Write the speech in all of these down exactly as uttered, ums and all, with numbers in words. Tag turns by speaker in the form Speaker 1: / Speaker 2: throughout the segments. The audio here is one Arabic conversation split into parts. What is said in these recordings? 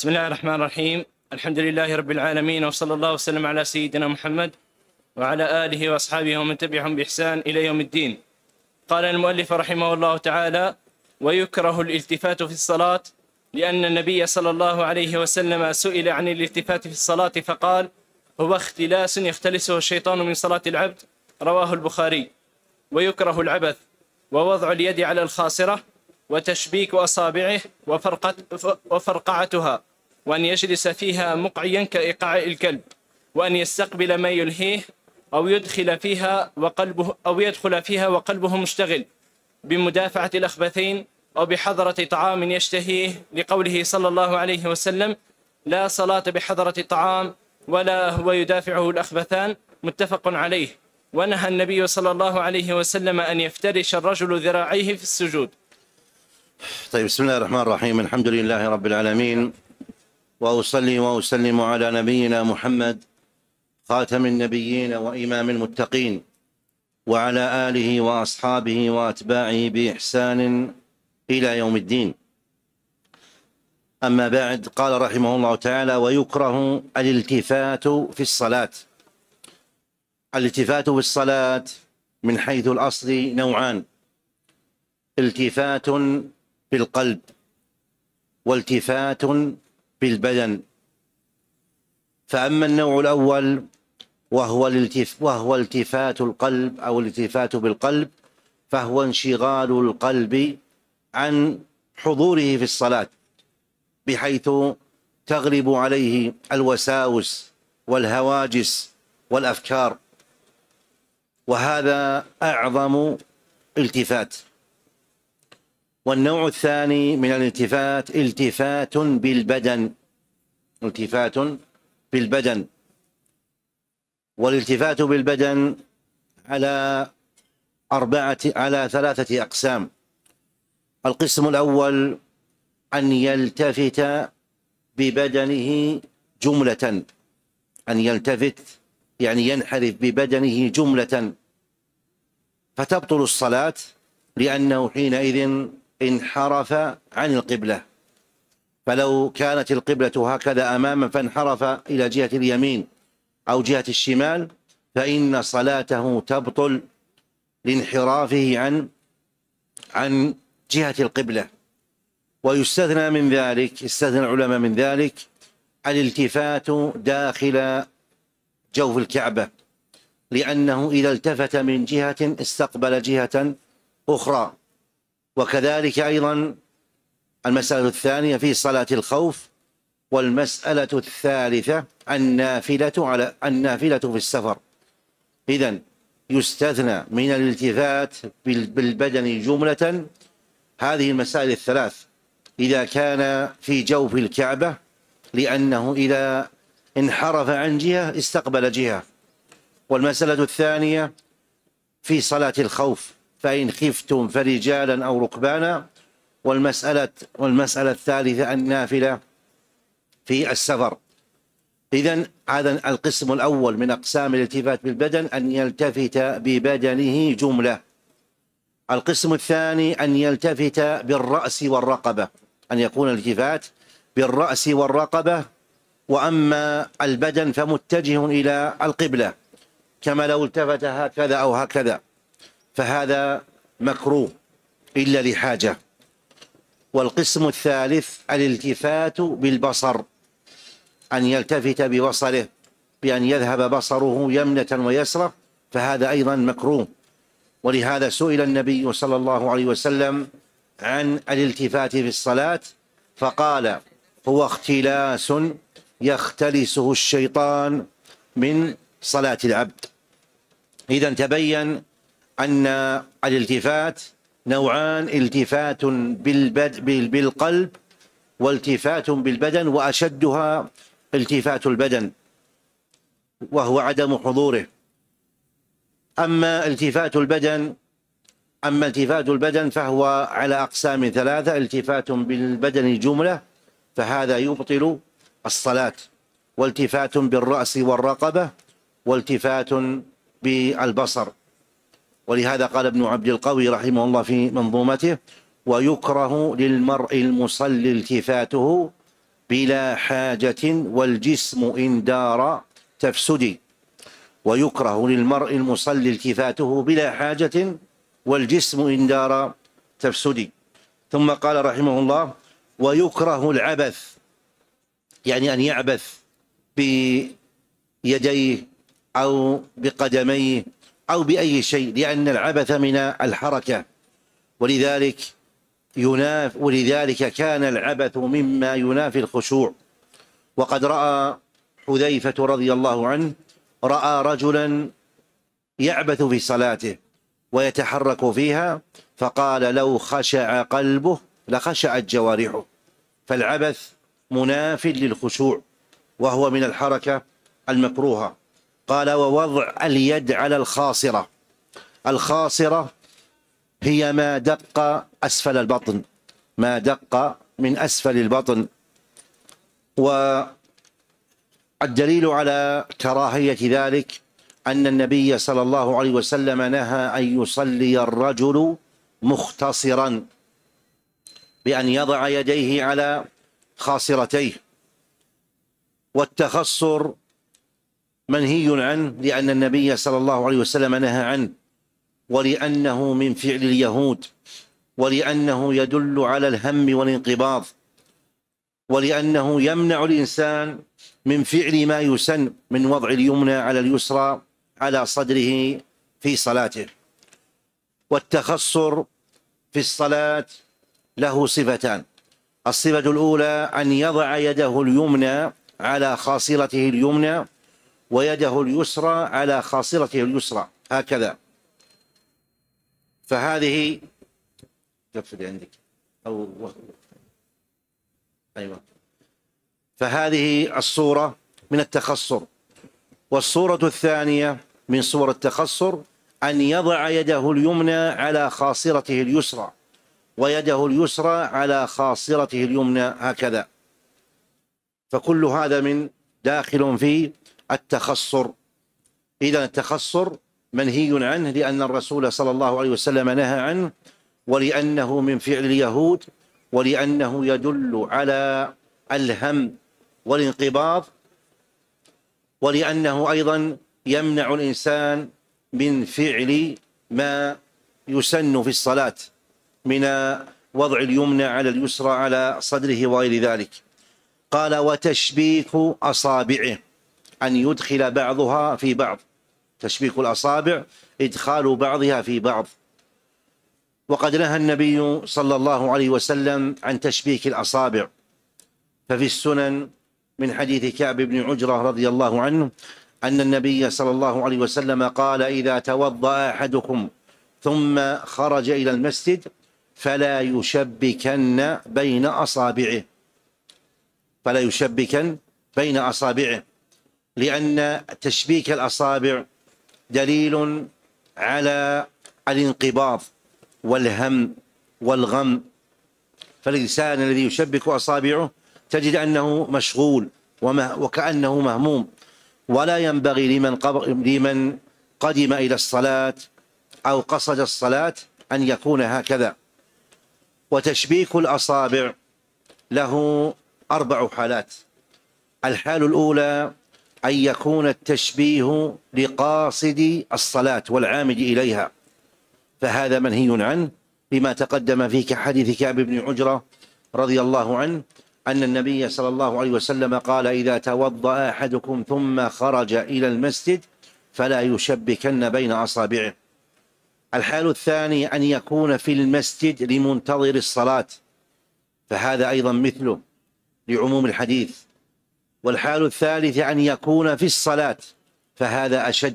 Speaker 1: بسم الله الرحمن الرحيم. الحمد لله رب العالمين، وصلى الله وسلم على سيدنا محمد وعلى آله وأصحابه ومن تبعهم بإحسان إلى يوم الدين. قال المؤلف رحمه الله تعالى: ويكره الالتفات في الصلاة، لأن النبي صلى الله عليه وسلم سئل عن الالتفات في الصلاة فقال: هو اختلاس يختلسه الشيطان من صلاة العبد، رواه البخاري. ويكره العبث ووضع اليد على الخاصرة وتشبيك أصابعه وفرقعتها، وأن يجلس فيها مقعيا كإيقاع الكلب، وأن يستقبل ما يلهيه، أو يدخل فيها وقلبه أو يدخل فيها وقلبه مشتغل بمدافعة الأخبثين أو بحضرة طعام يشتهيه، لقوله صلى الله عليه وسلم: لا صلاة بحضرة طعام ولا هو يدافعه الأخبثان، متفق عليه. ونهى النبي صلى الله عليه وسلم أن يفترش الرجل ذراعيه في السجود.
Speaker 2: طيب، بسم الله الرحمن الرحيم. الحمد لله رب العالمين، وأصلي وأسلم على نبينا محمد خاتم النبيين وإمام المتقين، وعلى آله وأصحابه وأتباعه بإحسان إلى يوم الدين. أما بعد، قال رحمه الله تعالى: ويكره الالتفات في الصلاة. الالتفات في الصلاة من حيث الأصل نوعان: التفات بالقلب والتفات بالبدن. فأما النوع الأول وهو الالتف وهو التفات القلب أو الالتفات بالقلب، فهو انشغال القلب عن حضوره في الصلاة، بحيث تغلب عليه الوساوس والهواجس والأفكار، وهذا أعظم التفات. والنوع الثاني من الالتفات التفات بالبدن، التفات بالبدن. والالتفات بالبدن على أربعة على ثلاثة أقسام. القسم الأول أن يلتفت ببدنه جملة، أن يلتفت يعني ينحرف ببدنه جملة، فتبطل الصلاة، لأنه حينئذ انحرف عن القبلة. فلو كانت القبلة هكذا أمامه فانحرف إلى جهة اليمين أو جهة الشمال، فإن صلاته تبطل لانحرافه عن عن جهة القبلة. ويستثنى من ذلك، استثنى العلماء من ذلك الالتفات داخل جوف الكعبة، لأنه إذا التفت من جهة استقبل جهة أخرى. وكذلك أيضا المسألة الثانية في صلاة الخوف. والمسألة الثالثة النافلة على النافلة في السفر. إذن يستثنى من الالتفات بالبدن جملة هذه المسائل الثلاث إذا كان في جوف الكعبة، لأنه إذا انحرف عن جهة استقبل جهة. والمسألة الثانية في صلاة الخوف، فإن خفتم فرجالا أو ركبانا. والمسألة والمسألة الثالثة النافلة في السفر. إذن هذا القسم الأول من أقسام الالتفات بالبدن، أن يلتفت ببدنه جملة. القسم الثاني أن يلتفت بالرأس والرقبة، أن يكون الالتفات بالرأس والرقبة. وأما البدن فمتجه إلى القبلة، كما لو التفت هكذا أو هكذا، فهذا مكروه إلا لحاجة. والقسم الثالث الالتفات بالبصر، أن يلتفت ببصره، بأن يذهب بصره يمنة ويسرة، فهذا أيضا مكروه. ولهذا سئل النبي صلى الله عليه وسلم عن الالتفات في الصلاة فقال: هو اختلاس يختلسه الشيطان من صلاة العبد. إذن تبين أن الالتفات نوعان: التفات بالقلب والتفات بالبدن، وأشدها التفات البدن وهو عدم حضوره. أما التفات البدن أما التفات البدن فهو على أقسام ثلاثة: التفات بالبدن جملة، فهذا يبطل الصلاة، والتفات بالرأس والرقبة، والتفات بالبصر. ولهذا قال ابن عبد القوي رحمه الله في منظومته: ويكره للمرء المصلي التفاته بلا حاجة والجسم إن دار تفسدي، ويكره للمرء المصلي التفاته بلا حاجة والجسم إن دار تفسدي. ثم قال رحمه الله: ويكره العبث، يعني أن يعبث بيديه أو بقدميه أو بأي شيء، لأن العبث من الحركة، ولذلك يناف ولذلك كان العبث مما ينافي الخشوع. وقد رأى حذيفة رضي الله عنه رأى رجلا يعبث في صلاته ويتحرك فيها، فقال: لو خشع قلبه لخشعت جوارحه. فالعبث مناف للخشوع وهو من الحركة المكروهة. قال: ووضع اليد على الخاصرة. الخاصرة هي ما دق أسفل البطن، ما دق من أسفل البطن. والدليل على كراهية ذلك أن النبي صلى الله عليه وسلم نهى أن يصلي الرجل مختصرا، بأن يضع يديه على خاصرتيه. والتخصر منهي عنه لأن النبي صلى الله عليه وسلم نهى عنه، ولأنه من فعل اليهود، ولأنه يدل على الهم والانقباض، ولأنه يمنع الإنسان من فعل ما يسن من وضع اليمنى على اليسرى على صدره في صلاته. والتخصر في الصلاة له صفتان: الصفة الأولى أن يضع يده اليمنى على خاصرته اليمنى ويده اليسرى على خاصرته اليسرى هكذا. فهذه قفل عندك أو أيوة فهذه الصورة من التخصر. والصورة الثانية من صور التخصر أن يضع يده اليمنى على خاصرته اليسرى ويده اليسرى على خاصرته اليمنى هكذا. فكل هذا من داخل في التخصر. إذن التخصر منهي عنه لأن الرسول صلى الله عليه وسلم نهى عنه، ولأنه من فعل اليهود، ولأنه يدل على الهم والانقباض، ولأنه أيضا يمنع الإنسان من فعل ما يسن في الصلاة من وضع اليمنى على اليسرى على صدره وغير ذلك. قال: وتشبيك أصابعه، أن يدخل بعضها في بعض. تشبيك الأصابع إدخال بعضها في بعض. وقد نهى النبي صلى الله عليه وسلم عن تشبيك الأصابع، ففي السنن من حديث كعب بن عجرة رضي الله عنه أن النبي صلى الله عليه وسلم قال: إذا توضأ أحدكم ثم خرج إلى المسجد فلا يشبكن بين أصابعه، فلا يشبكن بين أصابعه، لأن تشبيك الأصابع دليل على الانقباض والهم والغم. فالإنسان الذي يشبك أصابعه تجد أنه مشغول وكأنه مهموم، ولا ينبغي لمن لمن قدم إلى الصلاة أو قصد الصلاة أن يكون هكذا. وتشبيك الأصابع له أربع حالات. الحال الأولى أن يكون التشبيه لقاصد الصلاة والعامد إليها، فهذا منهي عنه لما تقدم في كحديث كعب بن عجرة رضي الله عنه أن النبي صلى الله عليه وسلم قال: إذا توضأ أحدكم ثم خرج إلى المسجد فلا يشبكن بين أصابعه. الحال الثاني أن يكون في المسجد لمنتظر الصلاة، فهذا أيضا مثله لعموم الحديث. والحال الثالث أن يكون في الصلاة، فهذا أشد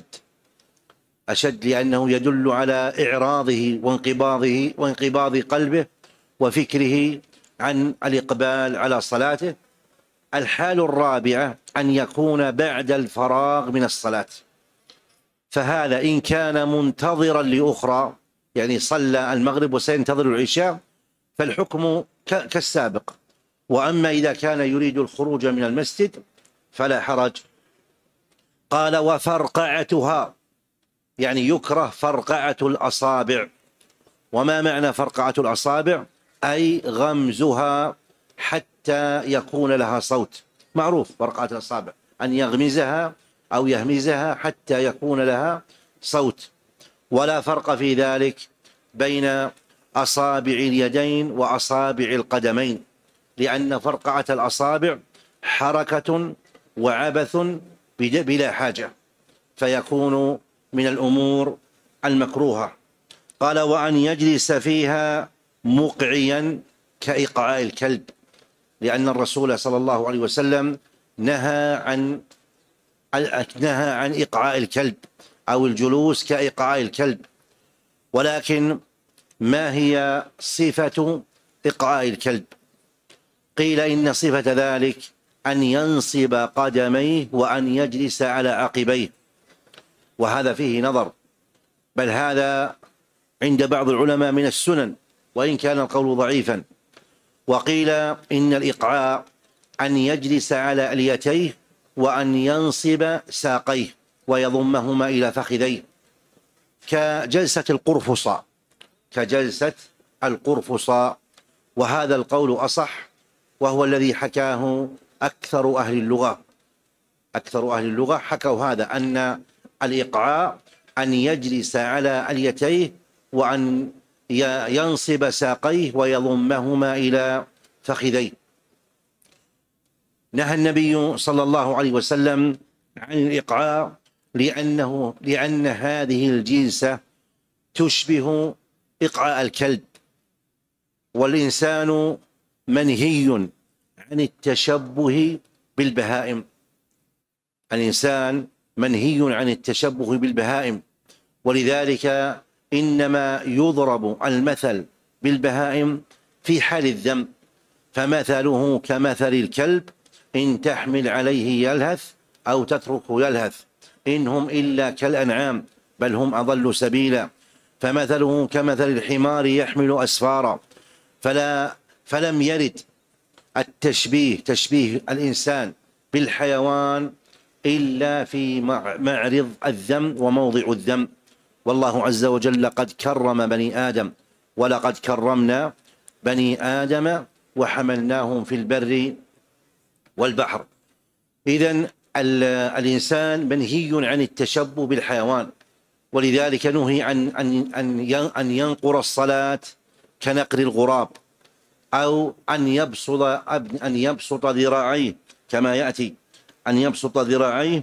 Speaker 2: أشد لأنه يدل على إعراضه وانقباضه وانقباض قلبه وفكره عن الإقبال على صلاته. الحال الرابعة أن يكون بعد الفراغ من الصلاة، فهذا إن كان منتظرا لأخرى، يعني صلى المغرب وسينتظر العشاء، فالحكم كالسابق. وأما إذا كان يريد الخروج من المسجد فلا حرج. قال: وفرقعتها، يعني يكره فرقعة الأصابع. وما معنى فرقعة الأصابع؟ أي غمزها حتى حتى يكون لها صوت. معروف فرقعة الأصابع أن يغمزها أو يهمزها حتى يكون لها صوت. ولا فرق في ذلك بين أصابع اليدين وأصابع القدمين، لأن فرقعة الأصابع حركة وعبث بلا حاجة، فيكون من الأمور المكروهة. قال: وأن يجلس فيها مقعيا كإقعاء الكلب، لأن الرسول صلى الله عليه وسلم نهى عن نهى عن إقعاء الكلب أو الجلوس كإقعاء الكلب. ولكن ما هي صفة إقعاء الكلب؟ قيل إن صفة ذلك أن ينصب قدميه وأن يجلس على عقبيه، وهذا فيه نظر، بل هذا عند بعض العلماء من السنن وإن كان القول ضعيفا. وقيل إن الإقعاء أن يجلس على أليتيه وأن ينصب ساقيه ويضمهما إلى فخذيه كجلسة القرفصاء كجلسة القرفصاء وهذا القول أصح، وهو الذي حكاه أكثر أهل اللغة أكثر أهل اللغة حكوا هذا، أن الإقعاء أن يجلس على أليتيه وأن ينصب ساقيه ويضمهما إلى فخذيه. نهى النبي صلى الله عليه وسلم عن الإقعاء لأنه لأن هذه الجلسة تشبه إقعاء الكلب، والإنسان منهي عن التشبه بالبهائم الإنسان منهي عن التشبه بالبهائم ولذلك إنما يضرب المثل بالبهائم في حال الذم، فمثله كمثل الكلب إن تحمل عليه يلهث أو تتركه يلهث، إن هم إلا كالأنعام بل هم أضل سبيلا، فمثله كمثل الحمار يحمل أسفارا. فلا فلم يرد التشبيه تشبيه الإنسان بالحيوان إلا في معرض الذم وموضع الذم. والله عز وجل قد كرم بني آدم: ولقد كرمنا بني آدم وحملناهم في البر والبحر. إذن الإنسان منهي عن التشبه بالحيوان، ولذلك نهي عن أن ينقر الصلاة كنقر الغراب، أو أن يبسط أن يبسط ذراعيه كما يأتي، أن يبسط ذراعيه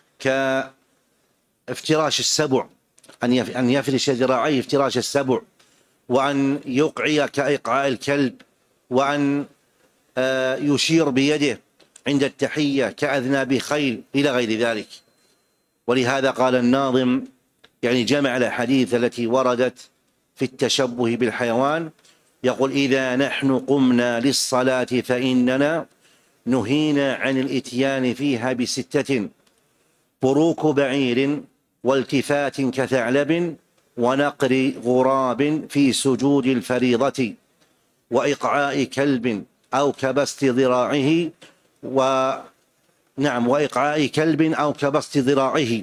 Speaker 2: كافتراش السبع، أن يفرش ذراعيه افتراش السبع، وأن يقعي كإقعاء الكلب، وأن يشير بيده عند التحية كأذناب خيل إلى غير ذلك. ولهذا قال الناظم، يعني جمع الأحاديث التي وردت في التشبه بالحيوان، يقول: إذا نحن قمنا للصلاة فإننا نهينا عن الإتيان فيها بستة: بروك بعير والتفات كثعلب ونقر غراب في سجود الفريضة وإقعاء كلب أو كبسط ذراعه و نعم وإقعاء كلب أو كبسط ذراعه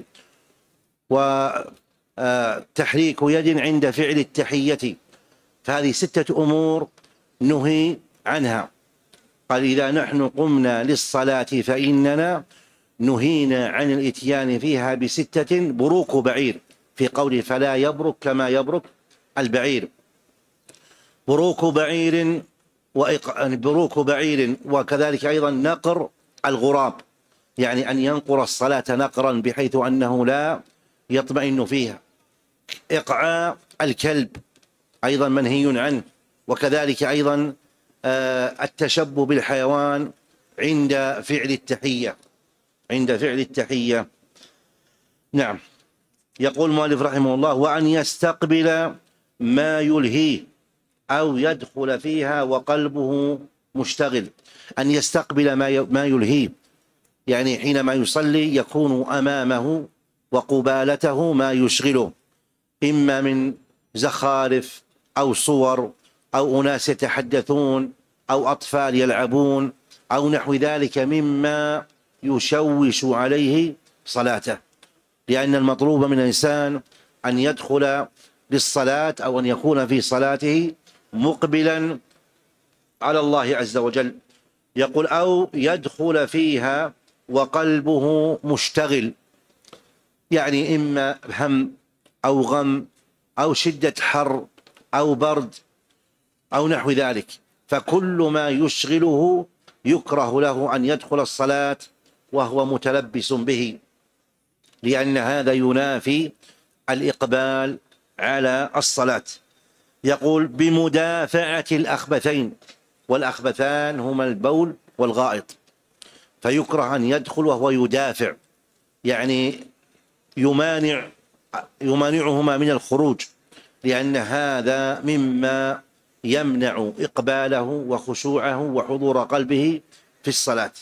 Speaker 2: وتحريك يد عند فعل التحية. فهذه ستة أمور نهي عنها. قال: إذا نحن قمنا للصلاة فإننا نهينا عن الإتيان فيها بستة: بروك بعير، في قوله فلا يبرك كما يبرك البعير، بروك بعير وإق... بروك بعير، وكذلك أيضا نقر الغراب، يعني أن ينقر الصلاة نقرا بحيث أنه لا يطمئن فيها. إقعاء الكلب أيضا منهي عنه، وكذلك أيضا التشبه بالحيوان عند فعل التحية عند فعل التحية نعم. يقول المؤلف رحمه الله: وأن يستقبل ما يلهيه أو يدخل فيها وقلبه مشتغل. أن يستقبل ما يلهيه، يعني حينما يصلي يكون أمامه وقبالته ما يشغله، إما من زخارف أو صور أو أناس يتحدثون أو أطفال يلعبون أو نحو ذلك مما يشوش عليه صلاته، لأن المطلوب من الإنسان أن يدخل للصلاة أو أن يكون في صلاته مقبلا على الله عز وجل. يقول أو يدخل فيها وقلبه مشتغل، يعني إما هم أو غم أو شدة حر أو برد أو نحو ذلك، فكل ما يشغله يكره له أن يدخل الصلاة وهو متلبس به، لأن هذا ينافي الإقبال على الصلاة. يقول بمدافعة الأخبثين، والأخبثان هما البول والغائط، فيكره أن يدخل وهو يدافع، يعني يمانع يمانعهما من الخروج، لأن هذا مما يمنع إقباله وخشوعه وحضور قلبه في الصلاة.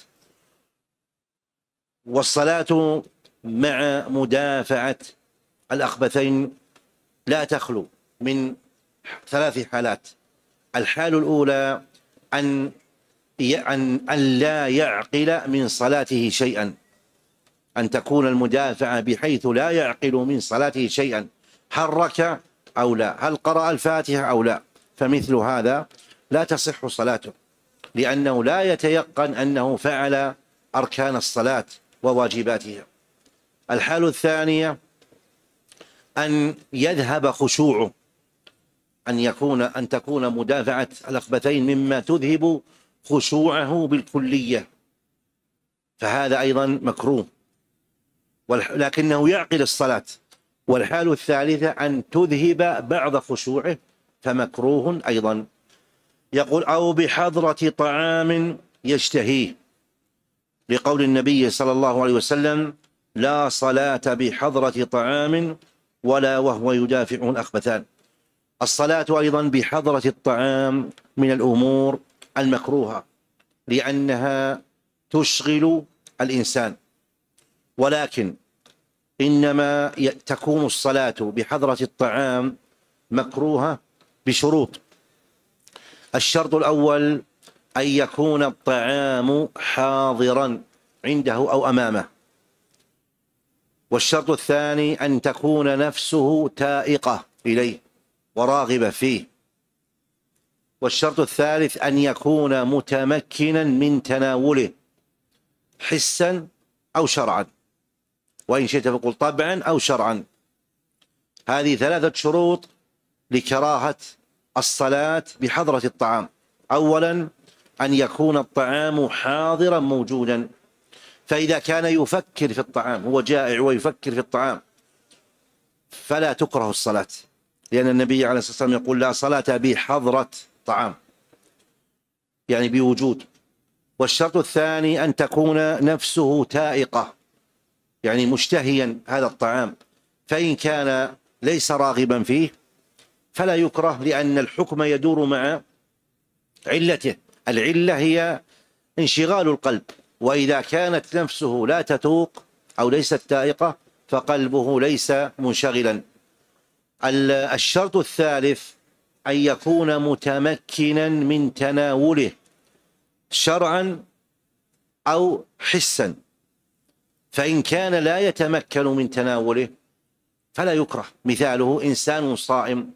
Speaker 2: والصلاة مع مدافعة الأخبثين لا تخلو من ثلاث حالات. الحال الأولى أن أن لا يعقل من صلاته شيئا، أن تكون المدافعة بحيث لا يعقل من صلاته شيئا، هل ركع أو لا، هل قرأ الفاتحة أو لا، فمثل هذا لا تصح صلاته، لأنه لا يتيقن أنه فعل أركان الصلاة وواجباتها. الحال الثانية أن يذهب خشوعه، أن يكون أن تكون مدافعة الأخبثين مما تذهب خشوعه بالكلية، فهذا أيضا مكروه لكنه يعقل الصلاة. والحال الثالثة أن تذهب بعض خشوعه فمكروه أيضا. يقول أو بحضرة طعام يشتهيه، لقول النبي صلى الله عليه وسلم لا صلاة بحضرة طعام ولا وهو يدافعه الأخبثان. الصلاة أيضا بحضرة الطعام من الأمور المكروهة، لأنها تشغل الإنسان، ولكن إنما تكون الصلاة بحضرة الطعام مكروهة بشروط. الشرط الأول أن يكون الطعام حاضرا عنده أو أمامه، والشرط الثاني أن تكون نفسه تائقة إليه وراغبة فيه، والشرط الثالث أن يكون متمكنا من تناوله حسا أو شرعا، وإن شئت فقل طبعا أو شرعا. هذه ثلاثة شروط لكراهة الصلاة بحضرة الطعام. أولا أن يكون الطعام حاضرا موجودا، فإذا كان يفكر في الطعام، هو جائع ويفكر في الطعام، فلا تكره الصلاة، لأن النبي عليه الصلاة والسلام يقول لا صلاة بحضرة طعام، يعني بوجود. والشرط الثاني أن تكون نفسه تائقة، يعني مشتهيا هذا الطعام، فإن كان ليس راغبا فيه فلا يكره، لأن الحكم يدور مع علته. العلة هي انشغال القلب، وإذا كانت نفسه لا تتوق أو ليست تائقة فقلبه ليس منشغلا. الشرط الثالث أن يكون متمكنا من تناوله شرعا أو حسا، فإن كان لا يتمكن من تناوله فلا يكره. مثاله إنسان صائم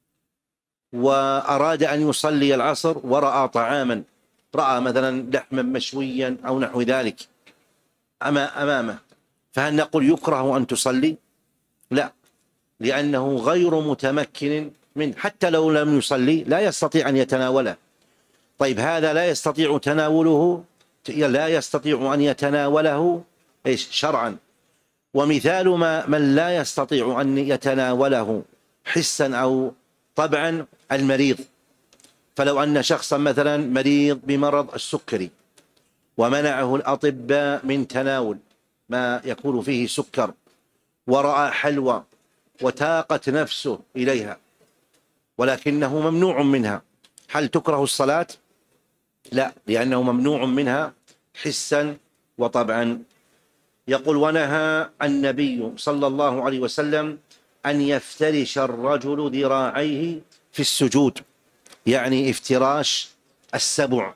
Speaker 2: وأراد أن يصلي العصر ورأى طعاما، رأى مثلا لحما مشويا أو نحو ذلك أمامه، فهل نقول يكره أن تصلي؟ لا، لأنه غير متمكن من، حتى لو لم يصلي لا يستطيع أن يتناوله. طيب هذا لا يستطيع تناوله، لا يستطيع أن يتناوله إيش شرعا. ومثال ما من لا يستطيع أن يتناوله حسا أو طبعا المريض، فلو أن شخصا مثلا مريض بمرض السكري ومنعه الأطباء من تناول ما يكون فيه سكر، ورأى حلوى وتاقت نفسه إليها ولكنه ممنوع منها، هل تكره الصلاة؟ لا، لأنه ممنوع منها حسا وطبعا. يقول ونهى النبي صلى الله عليه وسلم أن يفترش الرجل ذراعيه في السجود، يعني افتراش السبع،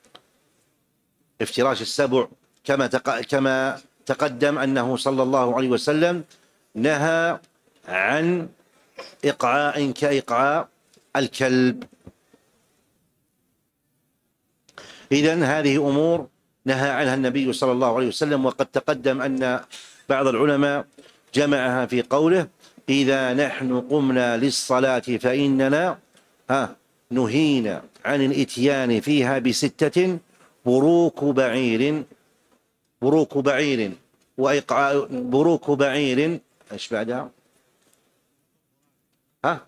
Speaker 2: افتراش السبع كما كما تقدم أنه صلى الله عليه وسلم نهى عن إقعاء كإقعاء الكلب. إذن هذه أمور نهى عنها النبي صلى الله عليه وسلم، وقد تقدم أن بعض العلماء جمعها في قوله: إذا نحن قمنا للصلاة فإننا ها نهينا عن الإتيان فيها بستة: بروك بعير بروك بعير وإقعاء بروك بعير إيش بعدها؟ ها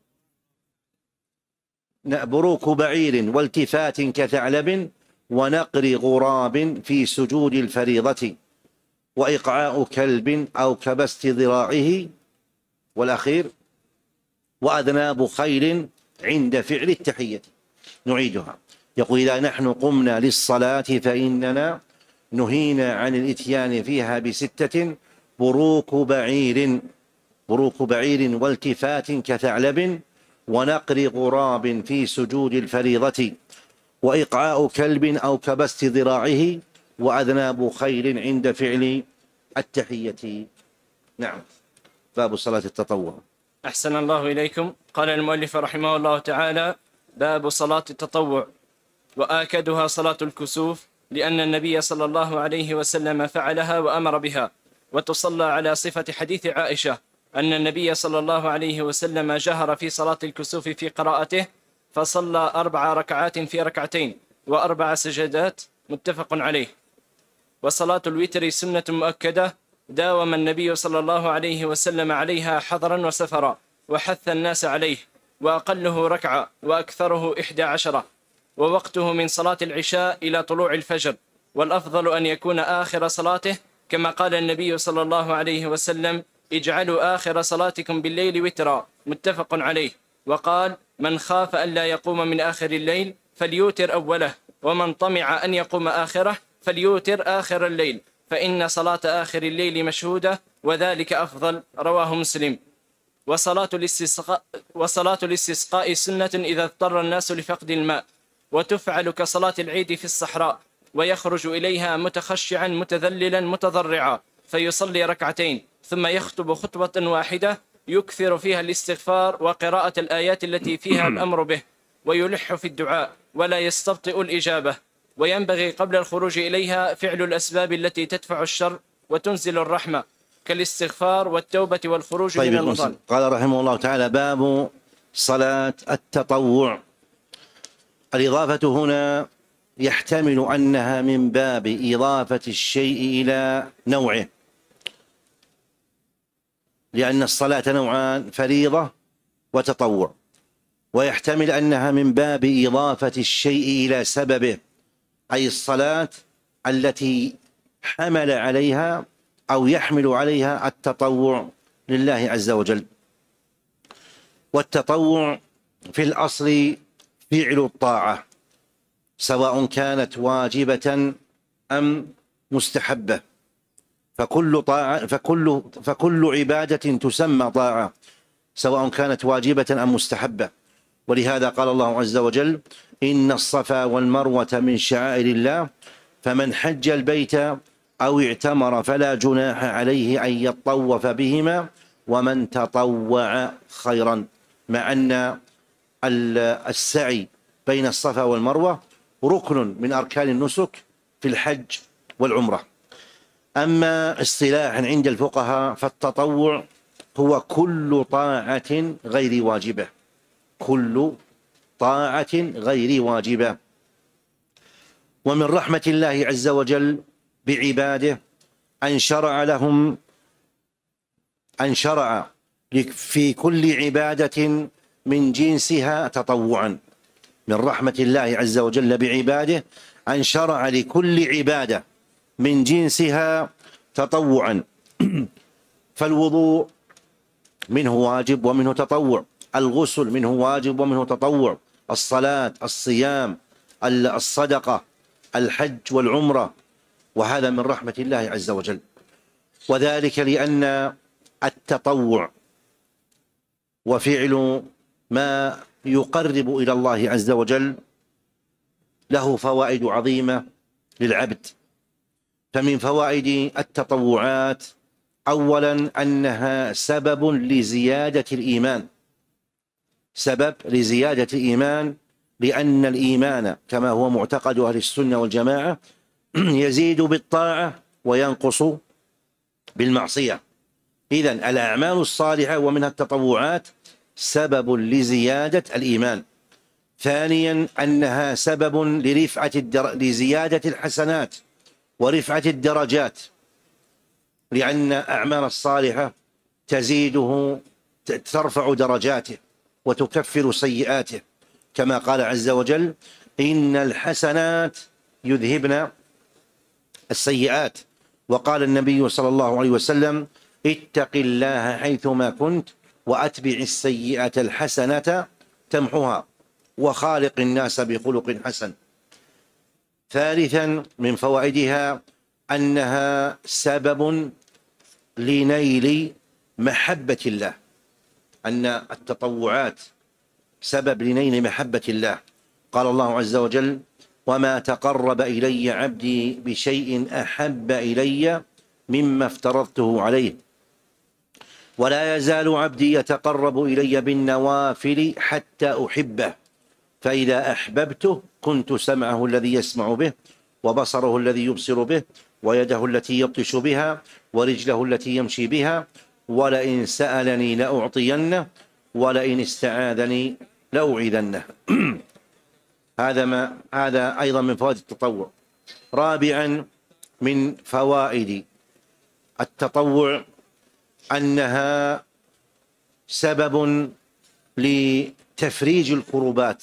Speaker 2: بروك بعير والتفات كثعلب ونقر غراب في سجود الفريضة وإقعاء كلب أو كبست ذراعه، والأخير وأذناب خيل عند فعل التحية. نعيدها. يقول: إذا نحن قمنا للصلاة فإننا نهينا عن الإتيان فيها بستة: بروك بعير بروك بعير والتفات كثعلب ونقر غراب في سجود الفريضة وإقعاء كلب أو كبست ذراعه وأذناب خيل عند فعل التحية. نعم. باب صلاة التطوع.
Speaker 1: أحسن الله إليكم. قال المؤلف رحمه الله تعالى: باب صلاة التطوع. وآكدها صلاة الكسوف، لأن النبي صلى الله عليه وسلم فعلها وأمر بها، وتصلى على صفة حديث عائشة أن النبي صلى الله عليه وسلم جهر في صلاة الكسوف في قراءته، فصلى أربع ركعات في ركعتين وأربع سجدات، متفق عليه. وصلاة الوتر سنة مؤكدة داوم النبي صلى الله عليه وسلم عليها حضرا وسفرا، وحث الناس عليه، وأقله ركعة وأكثره إحدى عشرة، ووقته من صلاة العشاء إلى طلوع الفجر، والأفضل أن يكون آخر صلاته، كما قال النبي صلى الله عليه وسلم: اجعلوا آخر صلاتكم بالليل وترا، متفق عليه. وقال: من خاف أن لا يقوم من آخر الليل فليوتر أوله، ومن طمع أن يقوم آخره فليوتر آخر الليل، فإن صلاة آخر الليل مشهودة وذلك أفضل. رواه مسلم. وصلاة الاستسقاء, وصلاة الاستسقاء سنة إذا اضطر الناس لفقد الماء، وتفعل كصلاة العيد في الصحراء، ويخرج إليها متخشعا متذللا متضرعا، فيصلي ركعتين ثم يخطب خطبة واحدة يكثر فيها الاستغفار وقراءة الآيات التي فيها الأمر به، ويلح في الدعاء ولا يستبطئ الإجابة. وينبغي قبل الخروج إليها فعل الأسباب التي تدفع الشر وتنزل الرحمة، كالاستغفار والتوبة والخروج
Speaker 2: طيب
Speaker 1: من المضان.
Speaker 2: قال رحمه الله تعالى: باب صلاة التطوع. الإضافة هنا يحتمل أنها من باب إضافة الشيء إلى نوعه، لأن الصلاة نوعان: فريضة وتطوع. ويحتمل أنها من باب إضافة الشيء إلى سببه، أي الصلاة التي حمل عليها أو يحمل عليها التطوع لله عز وجل. والتطوع في الأصل فعل الطاعة، سواء كانت واجبة أم مستحبة، فكل طاعة فكل فكل عبادة تسمى طاعة، سواء كانت واجبة أم مستحبة. ولهذا قال الله عز وجل: إن الصفا والمروة من شعائر الله، فمن حج البيت أو اعتمر فلا جناح عليه أن يطوف بهما ومن تطوع خيرا. مع أن السعي بين الصفا والمروة ركن من أركان النسك في الحج والعمرة. أما اصطلاحا عند الفقهاء فالتطوع هو كل طاعة غير واجبة، كل طاعة غير واجبة. ومن رحمة الله عز وجل بعباده أن شرع لهم أن شرع في كل عبادة من جنسها تطوعا. من رحمة الله عز وجل بعباده أن شرع لكل عبادة من جنسها تطوعا. فالوضوء منه واجب ومنه تطوع، الغسل منه واجب ومنه تطوع، الصلاة، الصيام، الصدقة، الحج والعمرة، وهذا من رحمة الله عز وجل. وذلك لأن التطوع وفعل ما يقرب إلى الله عز وجل له فوائد عظيمة للعبد. فمن فوائد التطوعات أولا أنها سبب لزيادة الإيمان، سبب لزيادة الإيمان لأن الإيمان كما هو معتقد أهل السنة والجماعة يزيد بالطاعة وينقص بالمعصية. إذن الأعمال الصالحة ومنها التطوعات سبب لزيادة الإيمان. ثانيا أنها سبب لرفعة الدر... لزيادة الحسنات ورفعة الدرجات، لأن أعمال الصالحة تزيده ترفع درجاته وتكفر سيئاته، كما قال عز وجل: إن الحسنات يذهبن السيئات. وقال النبي صلى الله عليه وسلم: اتق الله حيثما كنت وأتبع السيئة الحسنة تمحها وخالق الناس بخلق حسن. ثالثا من فوائدها أنها سبب لنيل محبة الله، أن التطوعات سبب لنيل محبة الله. قال الله عز وجل: وما تقرب إلي عبدي بشيء أحب إلي مما افترضته عليه ولا يزال عبدي يتقرب إلي بالنوافل حتى أحبه فإذا أحببته كنت سمعه الذي يسمع به وبصره الذي يبصر به ويده التي يبطش بها ورجله التي يمشي بها ولئن سألني لأعطينه ولئن استعاذني لأعيذنه. هذا ما هذا أيضا من فوائد التطوع. رابعا من فوائد التطوع أنها سبب لتفريج الكربات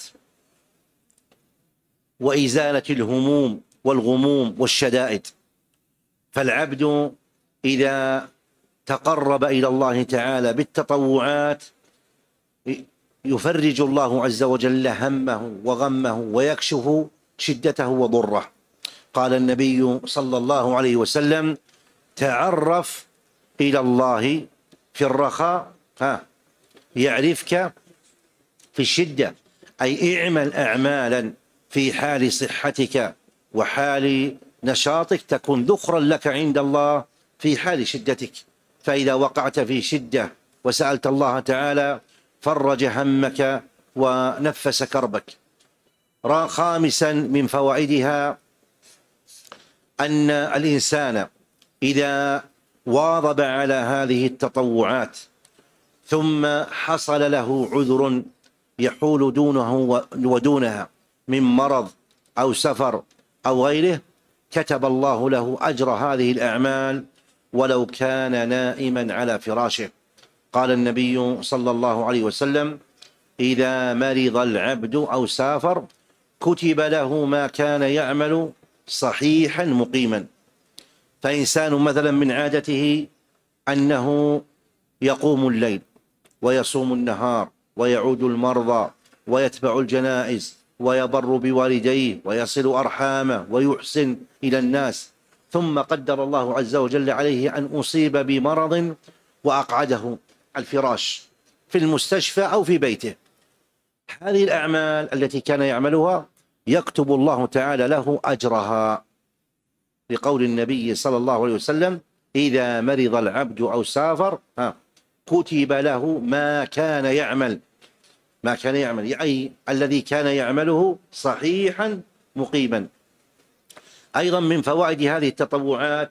Speaker 2: وإزالة الهموم والغموم والشدائد. فالعبد إذا تقرب إلى الله تعالى بالتطوعات يفرج الله عز وجل همه وغمه ويكشف شدته وضره. قال النبي صلى الله عليه وسلم: تعرف إلى الله في الرخاء ها يعرفك في الشدة، أي اعمل أعمالا في حال صحتك وحال نشاطك تكون ذخرا لك عند الله في حال شدتك. فإذا وقعت في شدة وسألت الله تعالى فرج همك ونفس كربك. خامسا من فوائدها أن الإنسان إذا واظب على هذه التطوعات ثم حصل له عذر يحول دونه ودونها من مرض أو سفر أو غيره كتب الله له أجر هذه الأعمال ولو كان نائما على فراشه. قال النبي صلى الله عليه وسلم: إذا مرض العبد أو سافر كتب له ما كان يعمل صحيحا مقيما. فإنسان مثلا من عادته أنه يقوم الليل ويصوم النهار ويعود المرضى ويتبع الجنائز ويبر بوالديه ويصل أرحامه ويحسن إلى الناس، ثم قدر الله عز وجل عليه أن أصيب بمرض وأقعده الفراش في المستشفى أو في بيته. هذه الأعمال التي كان يعملها يكتب الله تعالى له أجرها، لقول النبي صلى الله عليه وسلم: إذا مرض العبد أو سافر ها كتب له ما كان يعمل ما كان يعمل أي الذي كان يعمله صحيحا مقيما. أيضا من فوائد هذه التطوعات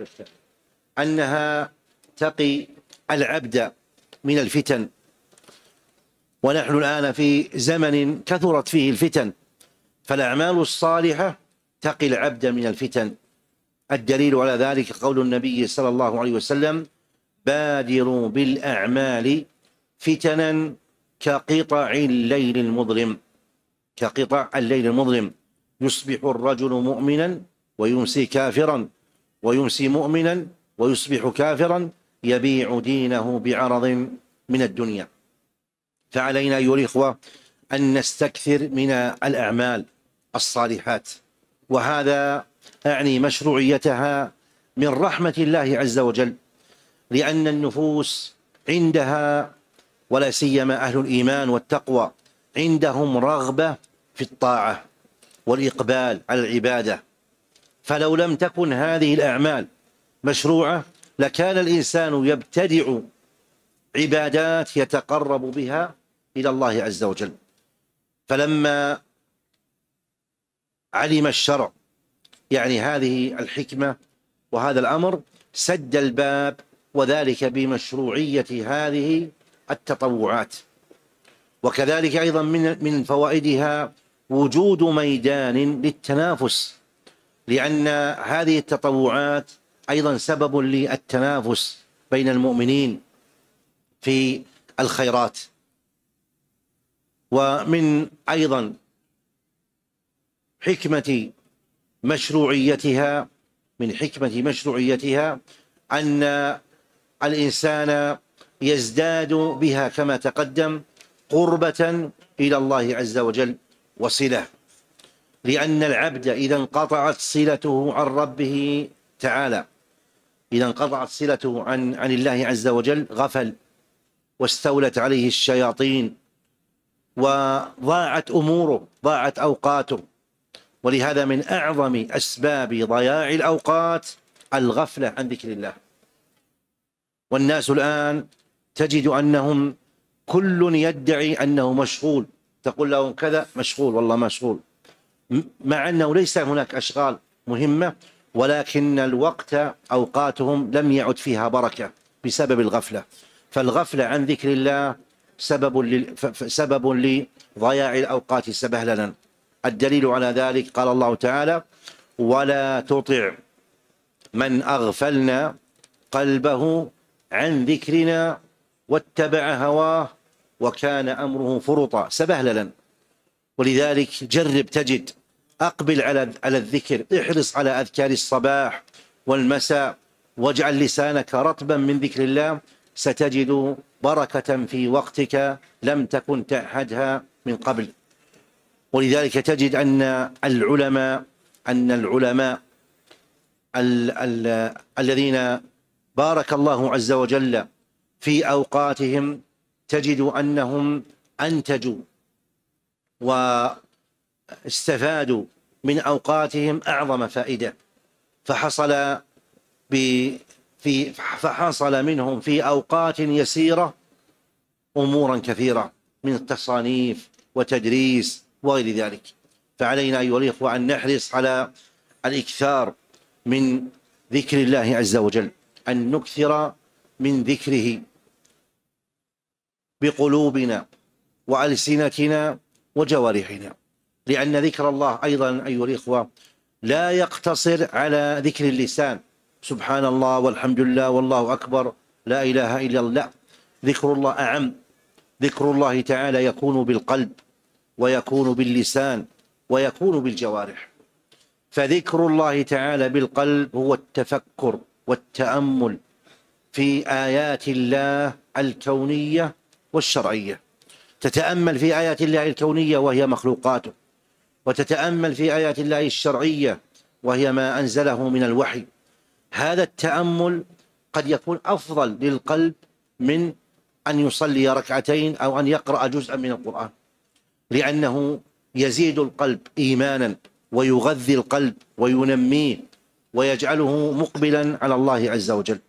Speaker 2: أنها تقي العبد من الفتن، ونحن الآن في زمن كثرت فيه الفتن، فالأعمال الصالحة تقي العبد من الفتن. الدليل على ذلك قول النبي صلى الله عليه وسلم: بادروا بالأعمال فتنا كقطع الليل المظلم كقطع الليل المظلم يصبح الرجل مؤمنا ويمسي كافرا ويمسي مؤمنا ويصبح كافرا يبيع دينه بعرض من الدنيا. فعلينا أيها الإخوة أن نستكثر من الأعمال الصالحات، وهذا أعني مشروعيتها من رحمة الله عز وجل، لأن النفوس عندها ولا سيما أهل الإيمان والتقوى عندهم رغبة في الطاعة والإقبال على العبادة. فلو لم تكن هذه الأعمال مشروعة لكان الإنسان يبتدع عبادات يتقرب بها إلى الله عز وجل. فلما علم الشرع، يعني هذه الحكمة وهذا الأمر سد الباب، وذلك بمشروعية هذه التطوعات. وكذلك أيضا من من فوائدها وجود ميدان للتنافس، لأن هذه التطوعات أيضا سبب للتنافس بين المؤمنين في الخيرات. ومن أيضا حكمة مشروعيتها من حكمة مشروعيتها أن الإنسان يزداد بها كما تقدم قربة إلى الله عز وجل وصلة، لأن العبد إذا انقطعت صلته عن ربه تعالى، إذا انقطعت صلته عن عن الله عز وجل غفل، واستولت عليه الشياطين، وضاعت أموره، ضاعت أوقاته. ولهذا من أعظم أسباب ضياع الأوقات الغفلة عن ذكر الله. والناس الآن تجد أنهم كل يدعي أنه مشغول، تقول لهم كذا مشغول، والله مشغول، مع أنه ليس هناك أشغال مهمة، ولكن الوقت أوقاتهم لم يعد فيها بركة بسبب الغفلة. فالغفلة عن ذكر الله سبب سبب لضياع الأوقات سبهللا. الدليل على ذلك قال الله تعالى: ولا تطع من أغفلنا قلبه عن ذكرنا واتبع هواه وكان أمره فرطا، سبهللا. ولذلك جرب تجد، أقبل على على الذكر، احرص على أذكار الصباح والمساء، واجعل لسانك رطبا من ذكر الله، ستجد بركة في وقتك لم تكن تعهدها من قبل. ولذلك تجد أن العلماء أن العلماء ال ال الذين بارك الله عز وجل في أوقاتهم، تجد أنهم أنتجوا واستفادوا من أوقاتهم أعظم فائدة، فحصل في فحصل منهم في أوقات يسيرة أمورا كثيرة من التصانيف وتدريس وغير ذلك. فعلينا أيها الإخوة أن نحرص على الإكثار من ذكر الله عز وجل، أن نكثر من ذكره بقلوبنا وألسنتنا وجوارحنا، لأن ذكر الله أيضا أيها الإخوة لا يقتصر على ذكر اللسان، سبحان الله والحمد لله والله أكبر لا إله إلا الله، لا، ذكر الله أعم. ذكر الله تعالى يكون بالقلب ويكون باللسان ويكون بالجوارح. فذكر الله تعالى بالقلب هو التفكر والتأمل في آيات الله الكونية والشرعية. تتأمل في آيات الله الكونية وهي مخلوقاته، وتتأمل في آيات الله الشرعية وهي ما أنزله من الوحي. هذا التأمل قد يكون أفضل للقلب من أن يصلي ركعتين أو أن يقرأ جزءا من القرآن، لأنه يزيد القلب إيمانا ويغذي القلب وينميه ويجعله مقبلا على الله عز وجل.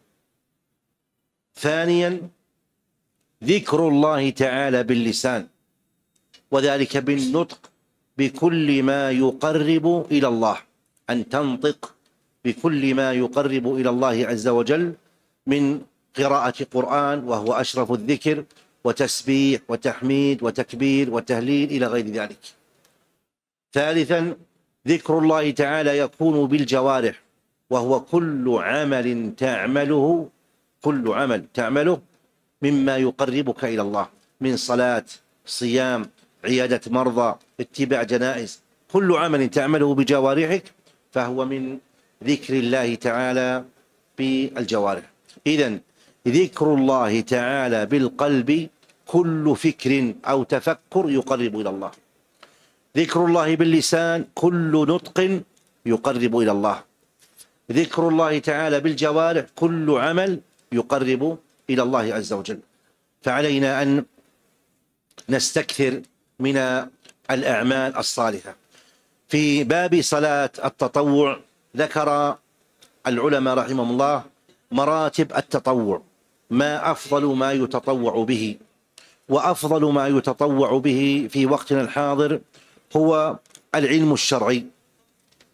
Speaker 2: ثانيا، ذكر الله تعالى باللسان، وذلك بالنطق بكل ما يقرب إلى الله، أن تنطق بكل ما يقرب إلى الله عز وجل من قراءة قرآن وهو أشرف الذكر، وتسبيح وتحميد وتكبير وتهليل إلى غير ذلك. ثالثا، ذكر الله تعالى يكون بالجوارح، وهو كل عمل تعمله كل عمل تعمله مما يقربك إلى الله، من صلاة، صيام، عيادة مرضى، اتباع جنائز، كل عمل تعمله بجوارحك فهو من ذكر الله تعالى بالجوارح. إذن ذكر الله تعالى بالقلب كل فكر أو تفكر يقرب إلى الله، ذكر الله باللسان كل نطق يقرب إلى الله، ذكر الله تعالى بالجوارح كل عمل يقرب إلى الله عز وجل. فعلينا أن نستكثر من الأعمال الصالحة. في باب صلاة التطوع ذكر العلماء رحمهم الله مراتب التطوع، ما أفضل ما يتطوع به. وأفضل ما يتطوع به في وقتنا الحاضر هو العلم الشرعي،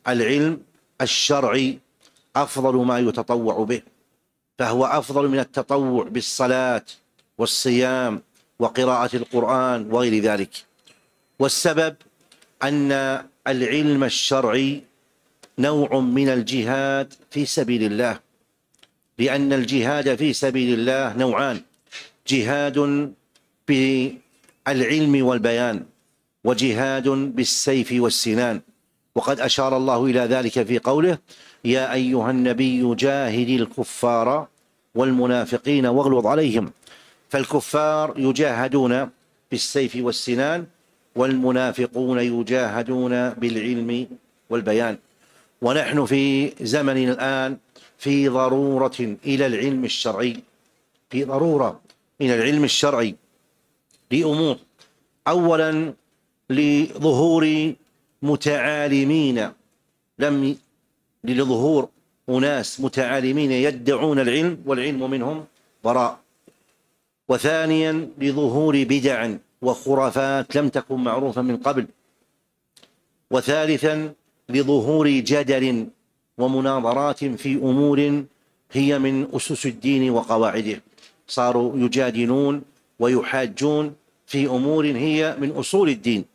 Speaker 2: العلم الشرعي أفضل ما يتطوع به، فهو أفضل من التطوع بالصلاة والصيام وقراءة القرآن وغير ذلك. والسبب أن العلم الشرعي نوع من الجهاد في سبيل الله، لأن الجهاد في سبيل الله نوعان: جهاد بالعلم والبيان، وجهاد بالسيف والسنان. وقد أشار الله إلى ذلك في قوله: يا أيها النبي جاهد الكفار والمنافقين واغلظ عليهم. فالكفار يجاهدون بالسيف والسنان، والمنافقون يجاهدون بالعلم والبيان. ونحن في زمننا الآن في ضرورة إلى العلم الشرعي، في ضرورة إلى العلم الشرعي لأمور: أولا لظهور متعالمين، لم لظهور أناس متعالمين يدعون العلم والعلم منهم براء. وثانيا لظهور بدع وخرافات لم تكن معروفة من قبل. وثالثا لظهور جدل ومناظرات في أمور هي من أسس الدين وقواعده، صاروا يجادلون ويحاجون في أمور هي من أصول الدين.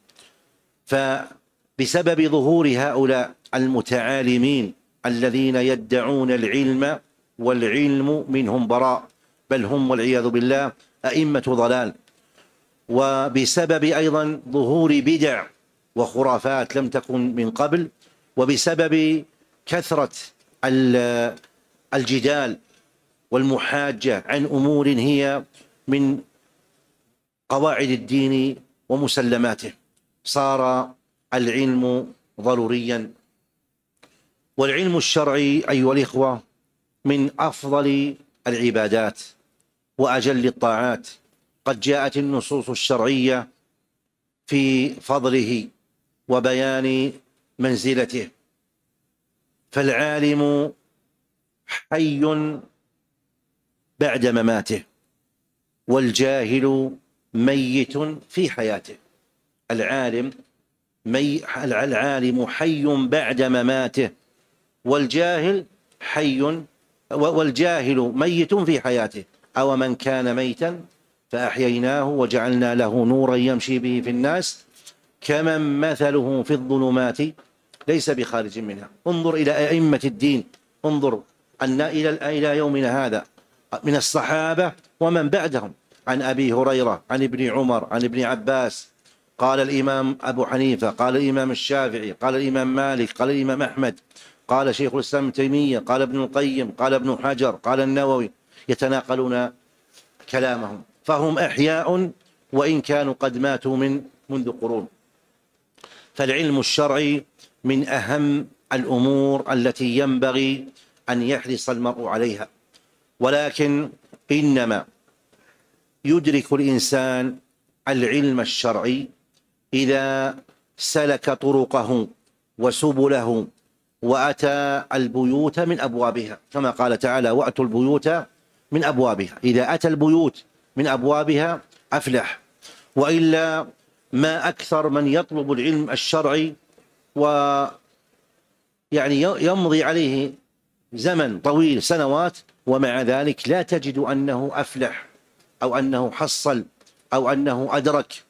Speaker 2: فبسبب ظهور هؤلاء المتعالمين الذين يدعون العلم والعلم منهم براء، بل هم والعياذ بالله أئمة ضلال، وبسبب أيضا ظهور بدع وخرافات لم تكن من قبل، وبسبب كثرة الجدال والمحاجة عن أمور هي من قواعد الدين ومسلماته، صار العلم ضروريا. والعلم الشرعي أيها الإخوة من أفضل العبادات وأجل الطاعات. قد جاءت النصوص الشرعية في فضله وبيان منزلته. فالعالم حي بعد مماته، والجاهل ميت في حياته. العالم مي العالم حي بعد مماته، والجاهل حي والجاهل ميت في حياته. أو من كان ميتا فأحييناه وجعلنا له نورا يمشي به في الناس كمن مثله في الظلمات ليس بخارج منها. انظر إلى أئمة الدين، انظر أن إلى يومنا هذا من الصحابة ومن بعدهم، عن أبي هريرة، عن ابن عمر، عن ابن عباس، قال الإمام أبو حنيفة، قال الإمام الشافعي، قال الإمام مالك، قال الإمام أحمد، قال شيخ الإسلام ابن تيمية، قال ابن القيم، قال ابن حجر، قال النووي، يتناقلون كلامهم، فهم أحياء وإن كانوا قد ماتوا من منذ قرون. فالعلم الشرعي من أهم الأمور التي ينبغي أن يحرص المرء عليها، ولكن إنما يدرك الإنسان العلم الشرعي إذا سلك طرقه وسبله وأتى البيوت من أبوابها، كما قال تعالى: وأتوا البيوت من أبوابها. إذا أتى البيوت من أبوابها أفلح. وإلا ما أكثر من يطلب العلم الشرعي ويعني يمضي عليه زمن طويل سنوات، ومع ذلك لا تجد أنه أفلح أو أنه حصل أو أنه أدرك.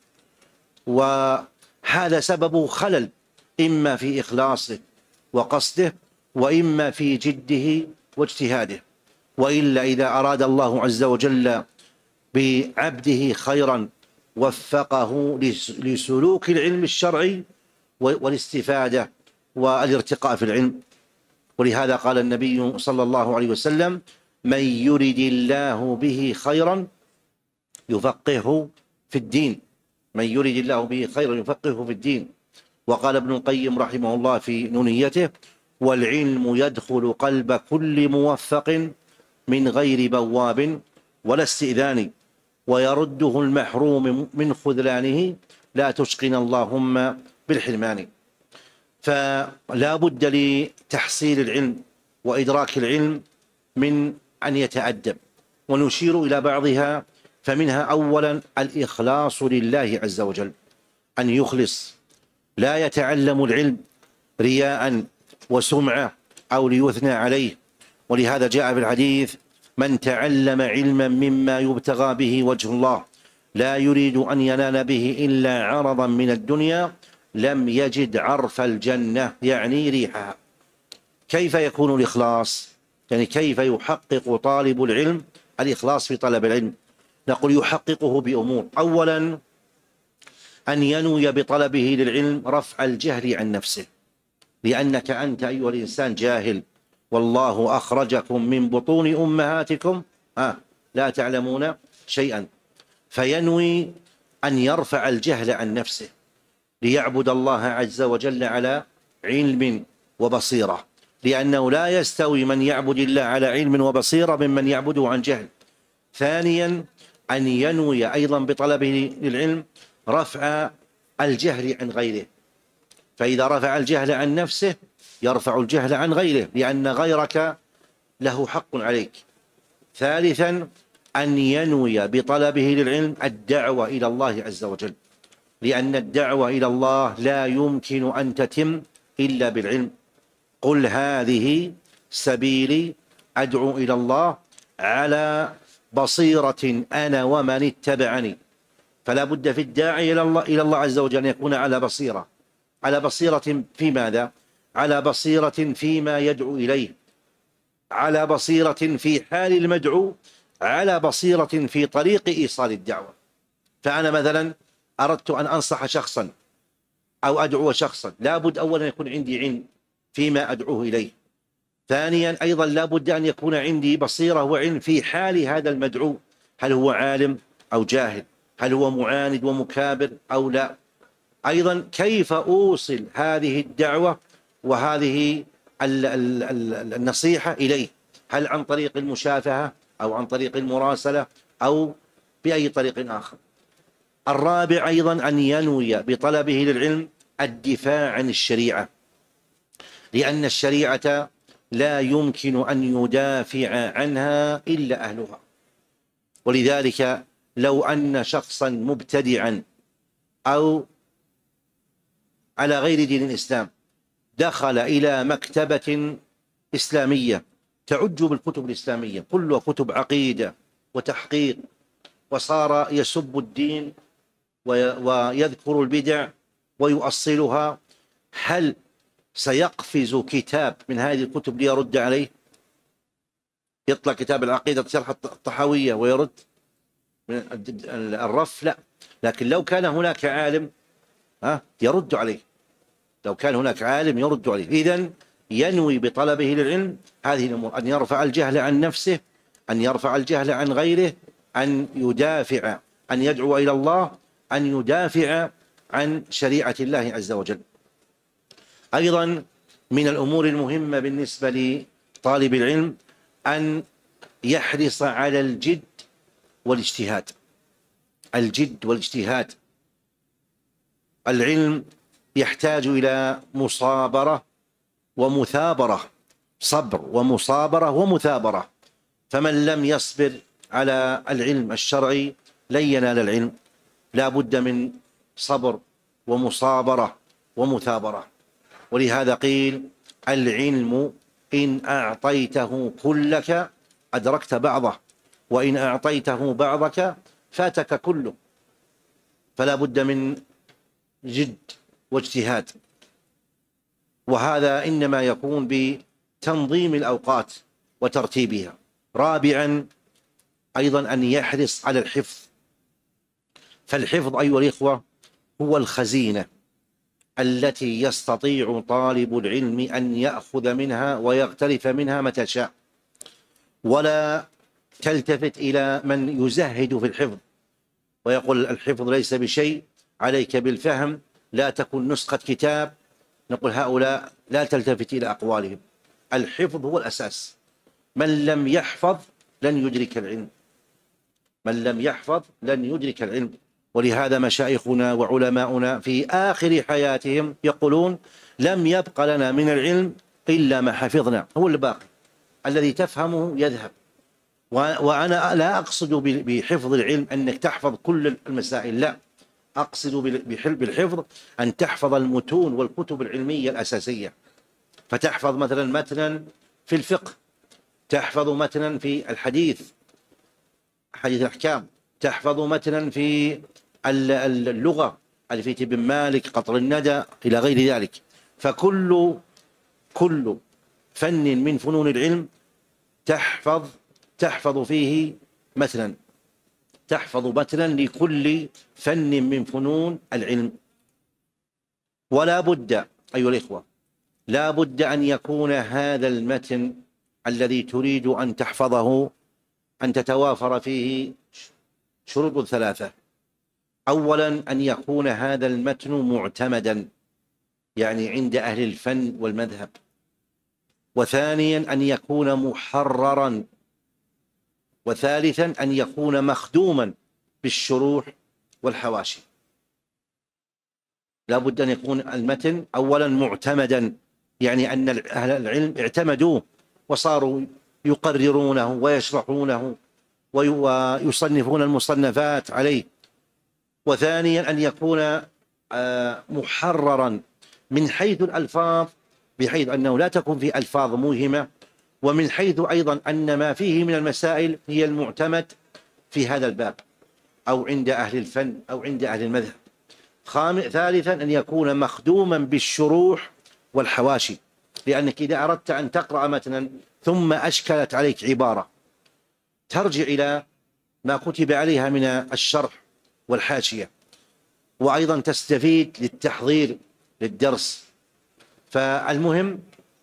Speaker 2: وهذا سبب خلل إما في إخلاصه وقصده، وإما في جده واجتهاده. وإلا إذا أراد الله عز وجل بعبده خيرا وفقه لسلوك العلم الشرعي والاستفادة والارتقاء في العلم. ولهذا قال النبي صلى الله عليه وسلم: من يرد الله به خيرا يفقهه في الدين، من يرد الله به خيرا يفقهه في الدين. وقال ابن القيم رحمه الله في نونيته: والعلم يدخل قلب كل موفق من غير بواب ولا استئذان، ويرده المحروم من خذلانه، لا تشقنا اللهم بالحرمان. فلا بد لتحصيل العلم وإدراك العلم من أن يتأدب، ونشير إلى بعضها. فمنها أولا الإخلاص لله عز وجل، أن يخلص، لا يتعلم العلم رياء وسمعة أو ليثنى عليه. ولهذا جاء في الحديث: من تعلم علما مما يبتغى به وجه الله لا يريد أن ينال به إلا عرضا من الدنيا لم يجد عرف الجنة، يعني ريحها. كيف يكون الإخلاص؟ يعني كيف يحقق طالب العلم الإخلاص في طلب العلم؟ نقول يحققه بأمور: أولا أن ينوي بطلبه للعلم رفع الجهل عن نفسه، لأنك أنت أيها الإنسان جاهل، والله أخرجكم من بطون أمهاتكم آه لا تعلمون شيئا. فينوي أن يرفع الجهل عن نفسه ليعبد الله عز وجل على علم وبصيرة، لأنه لا يستوي من يعبد الله على علم وبصيرة ممن يعبده عن جهل. ثانيا أن ينوي أيضا بطلبه للعلم رفع الجهل عن غيره، فإذا رفع الجهل عن نفسه يرفع الجهل عن غيره، لأن غيرك له حق عليك. ثالثا أن ينوي بطلبه للعلم الدعوة إلى الله عز وجل، لأن الدعوة إلى الله لا يمكن أن تتم إلا بالعلم. قل هذه سبيلي أدعو إلى الله على بصيرة أنا ومن اتبعني. فلا بد في الداعي إلى الله إلى الله عز وجل أن يكون على بصيرة. على بصيرة في ماذا؟ على بصيرة فيما يدعو إليه، على بصيرة في حال المدعو، على بصيرة في طريق إيصال الدعوة. فأنا مثلا أردت أن أنصح شخصا أو أدعو شخصا، لا بد أولا يكون عندي علم فيما أدعوه إليه. ثانيا أيضا لا بد أن يكون عندي بصيرة وعلم في حال هذا المدعو، هل هو عالم أو جاهل، هل هو معاند ومكابر أو لا. أيضا كيف أوصل هذه الدعوة وهذه النصيحة إليه، هل عن طريق المشافهة أو عن طريق المراسلة أو بأي طريق آخر. الرابع أيضا أن ينوي بطلبه للعلم الدفاع عن الشريعة، لأن الشريعة لا يمكن أن يدافع عنها إلا أهلها. ولذلك لو أن شخصا مبتدعا أو على غير دين الإسلام دخل إلى مكتبة إسلامية تعج بالكتب الإسلامية كلها كتب عقيدة وتحقيق، وصار يسب الدين ويذكر البدع ويؤصلها، هل سيقفز كتاب من هذه الكتب ليرد عليه؟ يطلع كتاب العقيدة شرح الطحاوية ويرد من الرف؟ لا. لكن لو كان هناك عالم ها يرد عليه، لو كان هناك عالم يرد عليه. إذن ينوي بطلبه للعلم هذه الأمور: أن يرفع الجهل عن نفسه، أن يرفع الجهل عن غيره، أن يدافع، أن يدعو إلى الله، أن يدافع عن شريعة الله عز وجل. أيضا من الأمور المهمة بالنسبة لطالب العلم أن يحرص على الجد والاجتهاد. الجد والاجتهاد. العلم يحتاج إلى مصابرة ومثابرة، صبر ومصابرة ومثابرة. فمن لم يصبر على العلم الشرعي لن ينال العلم، لا بد من صبر ومصابرة ومثابرة. ولهذا قيل: العلم إن أعطيته كلك أدركت بعضه، وإن أعطيته بعضك فاتك كله. فلا بد من جد واجتهاد، وهذا إنما يكون بتنظيم الأوقات وترتيبها. رابعا أيضا أن يحرص على الحفظ، فالحفظ أيها الإخوة هو الخزينة التي يستطيع طالب العلم أن يأخذ منها ويغترف منها متى شاء، ولا تلتفت إلى من يزهد في الحفظ ويقول الحفظ ليس بشيء، عليك بالفهم، لا تكن نسخة كتاب. نقول هؤلاء لا تلتفت إلى أقوالهم، الحفظ هو الأساس. من لم يحفظ لن يدرك العلم، من لم يحفظ لن يدرك العلم. ولهذا مشايخنا وعلماؤنا في آخر حياتهم يقولون: لم يبق لنا من العلم إلا ما حفظنا. هو الباقي الذي تفهمه يذهب. وأنا لا أقصد بحفظ العلم أنك تحفظ كل المسائل، لا، أقصد بالحفظ أن تحفظ المتون والكتب العلمية الأساسية. فتحفظ مثلا متنا في الفقه، تحفظ متنا في الحديث، حديث الأحكام، تحفظ متنا في اللغة، ألفية بن مالك، قطر الندى، إلى غير ذلك. فكل كل فن من فنون العلم تحفظ تحفظ فيه متنا، تحفظ متنا لكل فن من فنون العلم. ولا بد أيها الإخوة، لا بد أن يكون هذا المتن الذي تريد أن تحفظه أن تتوافر فيه شروط ثلاثة. أولا أن يكون هذا المتن معتمدا، يعني عند أهل الفن والمذهب. وثانيا أن يكون محررا. وثالثا أن يكون مخدوما بالشروح والحواشي. لا بد أن يكون المتن أولا معتمدا، يعني أن أهل العلم اعتمدوه وصاروا يقررونه ويشرحونه ويصنفون المصنفات عليه. وثانيا أن يكون محررا من حيث الألفاظ، بحيث أنه لا تكون في ألفاظ موهمة، ومن حيث أيضا أن ما فيه من المسائل هي المعتمد في هذا الباب أو عند أهل الفن أو عند أهل المذهب. ثالثا أن يكون مخدوما بالشروح والحواشي، لأنك إذا أردت أن تقرأ متنا ثم أشكلت عليك عبارة ترجع إلى ما كتب عليها من الشرح والحاشية، وأيضا تستفيد للتحضير للدرس. فالمهم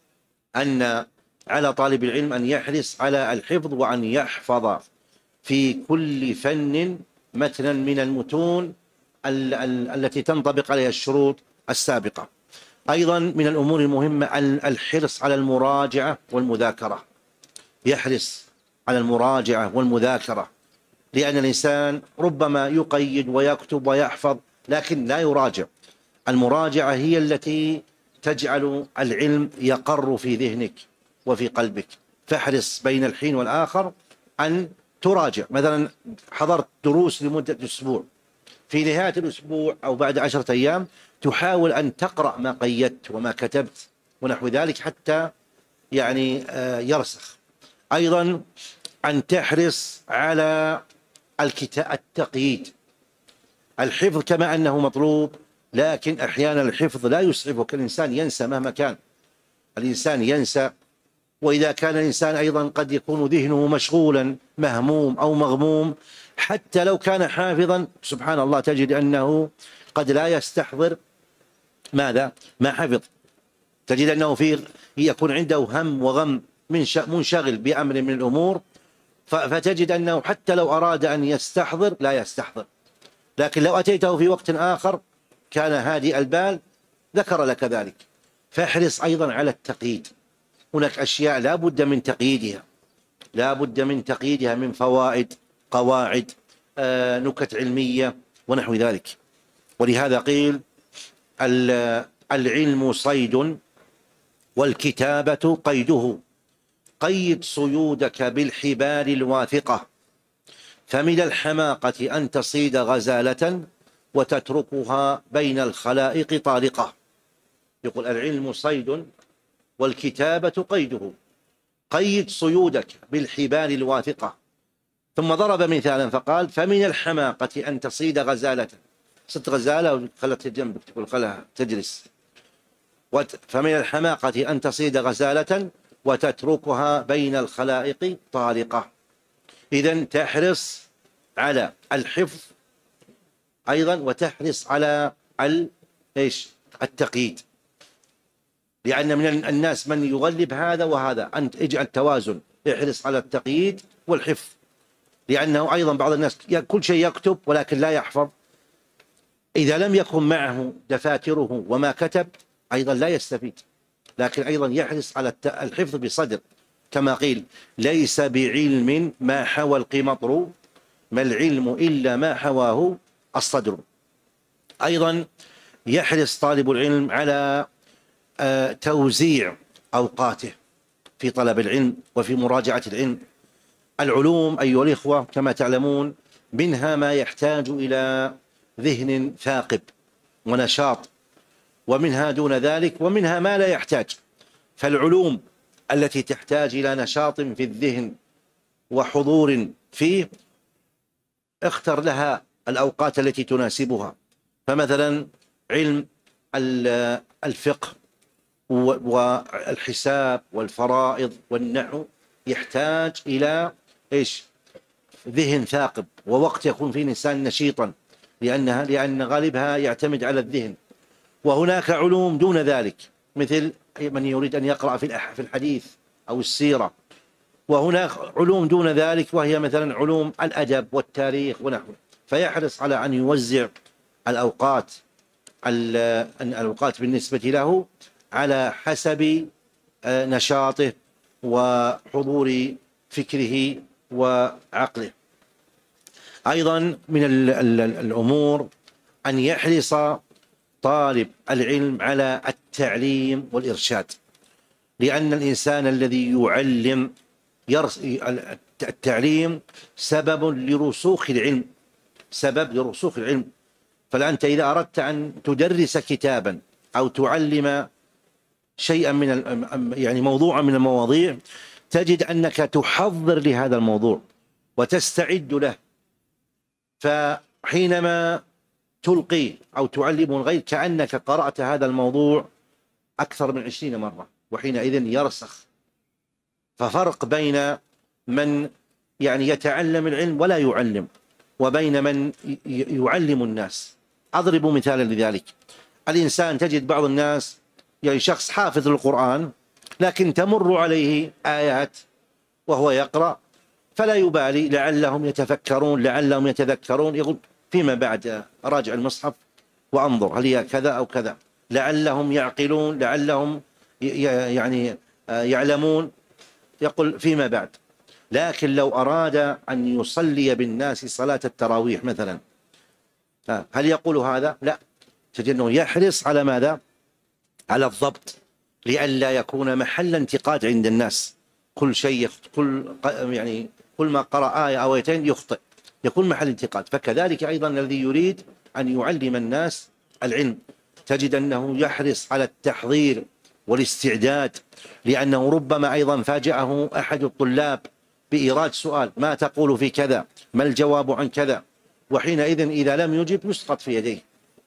Speaker 2: أن على طالب العلم أن يحرص على الحفظ، وأن يحفظ في كل فن متنا من المتون ال ال التي تنطبق عليها الشروط السابقة. أيضا من الأمور المهمة الحرص على المراجعة والمذاكرة، يحرص على المراجعة والمذاكرة، لأن الإنسان ربما يقيد ويكتب ويحفظ لكن لا يراجع. المراجعة هي التي تجعل العلم يقر في ذهنك وفي قلبك. فاحرص بين الحين والآخر أن تراجع. مثلا حضرت دروس لمدة أسبوع، في نهاية الأسبوع أو بعد عشرة أيام تحاول أن تقرأ ما قيدت وما كتبت ونحو ذلك حتى يعني يرسخ. أيضا أن تحرص على الكتاب التقييد. الحفظ كما أنه مطلوب، لكن أحيانا الحفظ لا يسعفك، الإنسان ينسى مهما كان، الإنسان ينسى. وإذا كان الإنسان أيضا قد يكون ذهنه مشغولا مهموم أو مغموم، حتى لو كان حافظا سبحان الله تجد أنه قد لا يستحضر ماذا ما حفظ. تجد أنه في يكون عنده هم وغم منشغل بأمر من الأمور، فتجد أنه حتى لو أراد أن يستحضر لا يستحضر. لكن لو أتيته في وقت آخر كان هادئ البال ذكر لك ذلك. فاحرص أيضا على التقييد. هناك أشياء لا بد من تقييدها، لا بد من تقييدها من فوائد، قواعد، آه، نكت علمية ونحو ذلك. ولهذا قيل العلم صيد والكتابة قيده، قيد صيودك بالحبال الواثقة، فمن الحماقة أن تصيد غزالة وتتركها بين الخلائق طالقة. يقول العلم صيد والكتابة قيده، قيد صيودك بالحبال الواثقة. ثم ضرب مثالا فقال فمن الحماقة أن تصيد غزالة، صدت غزالة وخلتها جنبك تقول خلها تجلس. فمن الحماقة أن تصيد غزالة وتتركها بين الخلائق طالقة. إذن تحرص على الحفظ أيضا، وتحرص على ايش التقييد، لأن من الناس من يغلب هذا وهذا. أنت اجعل توازن، احرص على التقييد والحفظ، لأنه أيضا بعض الناس كل شيء يكتب ولكن لا يحفظ. إذا لم يكن معه دفاتره وما كتب أيضا لا يستفيد. لكن أيضا يحرص على الحفظ بصدر، كما قيل ليس بعلم ما حوى القمطر، ما العلم إلا ما حواه الصدر. أيضا يحرص طالب العلم على توزيع أوقاته في طلب العلم وفي مراجعة العلم. العلوم أيها الإخوة كما تعلمون منها ما يحتاج إلى ذهن ثاقب ونشاط، ومنها دون ذلك، ومنها ما لا يحتاج. فالعلوم التي تحتاج إلى نشاط في الذهن وحضور فيه اختر لها الأوقات التي تناسبها. فمثلا علم الفقه والحساب والفرائض والنحو يحتاج إلى إيش؟ ذهن ثاقب ووقت يكون فيه الإنسان نشيطا، لأنها لأن غالبها يعتمد على الذهن. وهناك علوم دون ذلك مثل من يريد أن يقرأ في الحديث أو السيرة، وهناك علوم دون ذلك وهي مثلا علوم الأدب والتاريخ ونحوه، فيحرص على أن يوزع الأوقات الأوقات بالنسبة له على حسب نشاطه وحضور فكره وعقله. أيضا من الأمور أن يحرص طالب العلم على التعليم والإرشاد، لأن الإنسان الذي يعلم يرس التعليم سبب لرسوخ العلم سبب لرسوخ العلم. فأنت إذا أردت أن تدرس كتابا أو تعلم شيئا من يعني موضوعا من المواضيع، تجد أنك تحضر لهذا الموضوع وتستعد له، فحينما تلقي أو تعلم الغير كأنك قرأت هذا الموضوع أكثر من عشرين مرة، وحينئذ يرسخ. ففرق بين من يعني يتعلم العلم ولا يعلم وبين من يعلم الناس. أضرب مثالا لذلك. الإنسان تجد بعض الناس يعني شخص حافظ القرآن لكن تمر عليه آيات وهو يقرأ فلا يبالي، لعلهم يتفكرون لعلهم يتذكرون، يقول فيما بعد أراجع المصحف وأنظر هل هي كذا أو كذا، لعلهم يعقلون لعلهم يعني يعلمون، يقول فيما بعد. لكن لو أراد أن يصلي بالناس صلاة التراويح مثلا، هل يقول هذا؟ لا، تجد أنه يحرص على ماذا؟ على الضبط، لئلا يكون محل انتقاد عند الناس. كل شيء كل يعني كل ما قرأ آية أو آيتين يخطئ، يكون محل انتقاد. فكذلك أيضا الذي يريد أن يعلم الناس العلم تجد أنه يحرص على التحضير والاستعداد، لأنه ربما أيضا فاجأه أحد الطلاب بإيراد سؤال: ما تقول في كذا؟ ما الجواب عن كذا؟ وحينئذ إذا لم يجب يسقط في يديه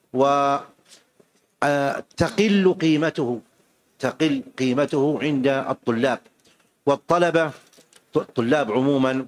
Speaker 2: وتقل قيمته تقل قيمته عند الطلاب. والطلبة الطلاب عموما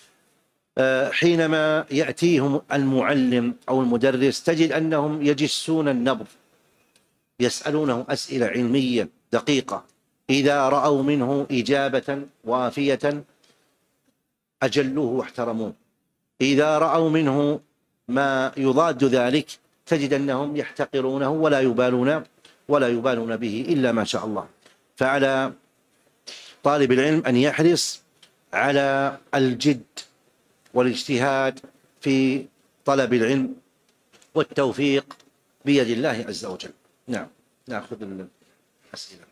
Speaker 2: حينما يأتيهم المعلم أو المدرس تجد أنهم يجسون النبض، يسألونه أسئلة علمية دقيقة، إذا رأوا منه إجابة وافية أجلوه واحترموه، إذا رأوا منه ما يضاد ذلك تجد أنهم يحتقرونه ولا يبالون ولا يبالون به إلا ما شاء الله. فعلى طالب العلم أن يحرص على الجد والاجتهاد في طلب العلم، والتوفيق بيد الله عز وجل. نعم، نأخذ الأسئلة.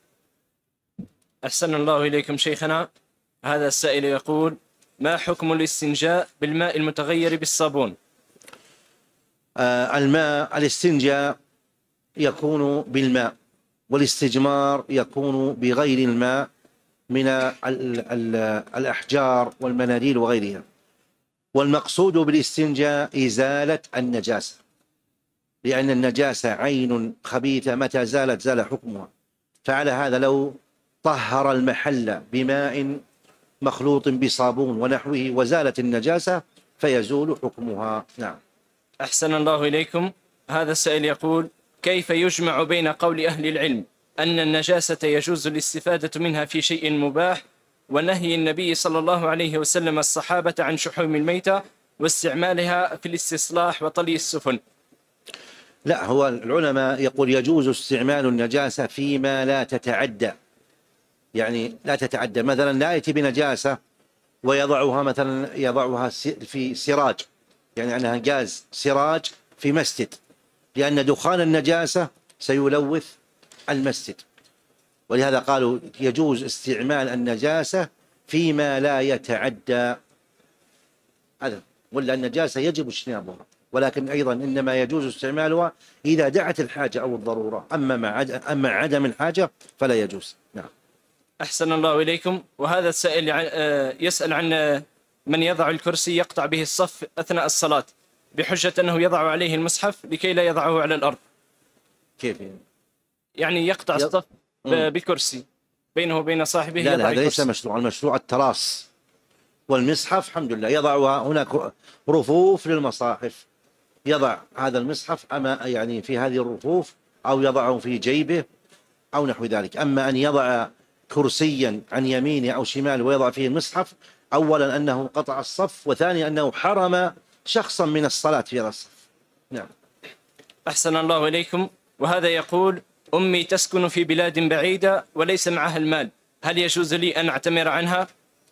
Speaker 1: أحسن الله إليكم شيخنا. هذا السائل يقول: ما حكم الاستنجاء بالماء المتغير بالصابون؟
Speaker 2: آه الماء الاستنجاء يكون بالماء، والاستجمار يكون بغير الماء من ال ال الأحجار والمناديل وغيرها. والمقصود بالاستنجاء إزالة النجاسة، لأن النجاسة عين خبيثة متى زالت زال حكمها. فعلى هذا لو طهر المحل بماء مخلوط بصابون ونحوه وزالت النجاسة فيزول حكمها. نعم.
Speaker 1: أحسن الله إليكم. هذا السائل يقول: كيف يجمع بين قول أهل العلم أن النجاسة يجوز الاستفادة منها في شيء مباح، ونهي النبي صلى الله عليه وسلم الصحابة عن شحوم الميتة واستعمالها في الاستصلاح وطلي السفن؟
Speaker 2: لا، هو العلماء يقول يجوز استعمال النجاسة فيما لا تتعدى، يعني لا تتعدى. مثلا لا يأتي بنجاسة ويضعها مثلا يضعها في سراج، يعني أنها غاز سراج في مسجد، لأن دخان النجاسة سيلوث المسجد، ولهذا قالوا يجوز استعمال النجاسة فيما لا يتعدى هذا، ولا النجاسة يجب اجتنابها. ولكن أيضا إنما يجوز استعمالها إذا دعت الحاجة أو الضرورة، أما مع أما عدم الحاجة فلا يجوز. نعم.
Speaker 1: أحسن الله إليكم. وهذا السائل يسأل عن من يضع الكرسي يقطع به الصف أثناء الصلاة بحجة أنه يضع عليه المصحف لكي لا يضعه على الأرض.
Speaker 2: كيف يعني؟
Speaker 1: يعني يقطع
Speaker 2: يض...
Speaker 1: الصف بكرسي بينه وبين صاحبه.
Speaker 2: لا لا، هذا ليس مشروع. المشروع التراص، والمصحف الحمد لله يضعها هناك رفوف للمصاحف، يضع هذا المصحف أما يعني في هذه الرفوف أو يضعه في جيبه أو نحو ذلك. أما أن يضع كرسيا عن يمينه أو شماله ويضع فيه المصحف، أولا أنه قطع الصف، وثانيا أنه حرم شخصا من الصلاة في هذا الصف. نعم.
Speaker 1: أحسن الله إليكم. وهذا يقول: أمي تسكن في بلاد بعيدة وليس معها المال، هل يجوز لي أن أعتمر عنها؟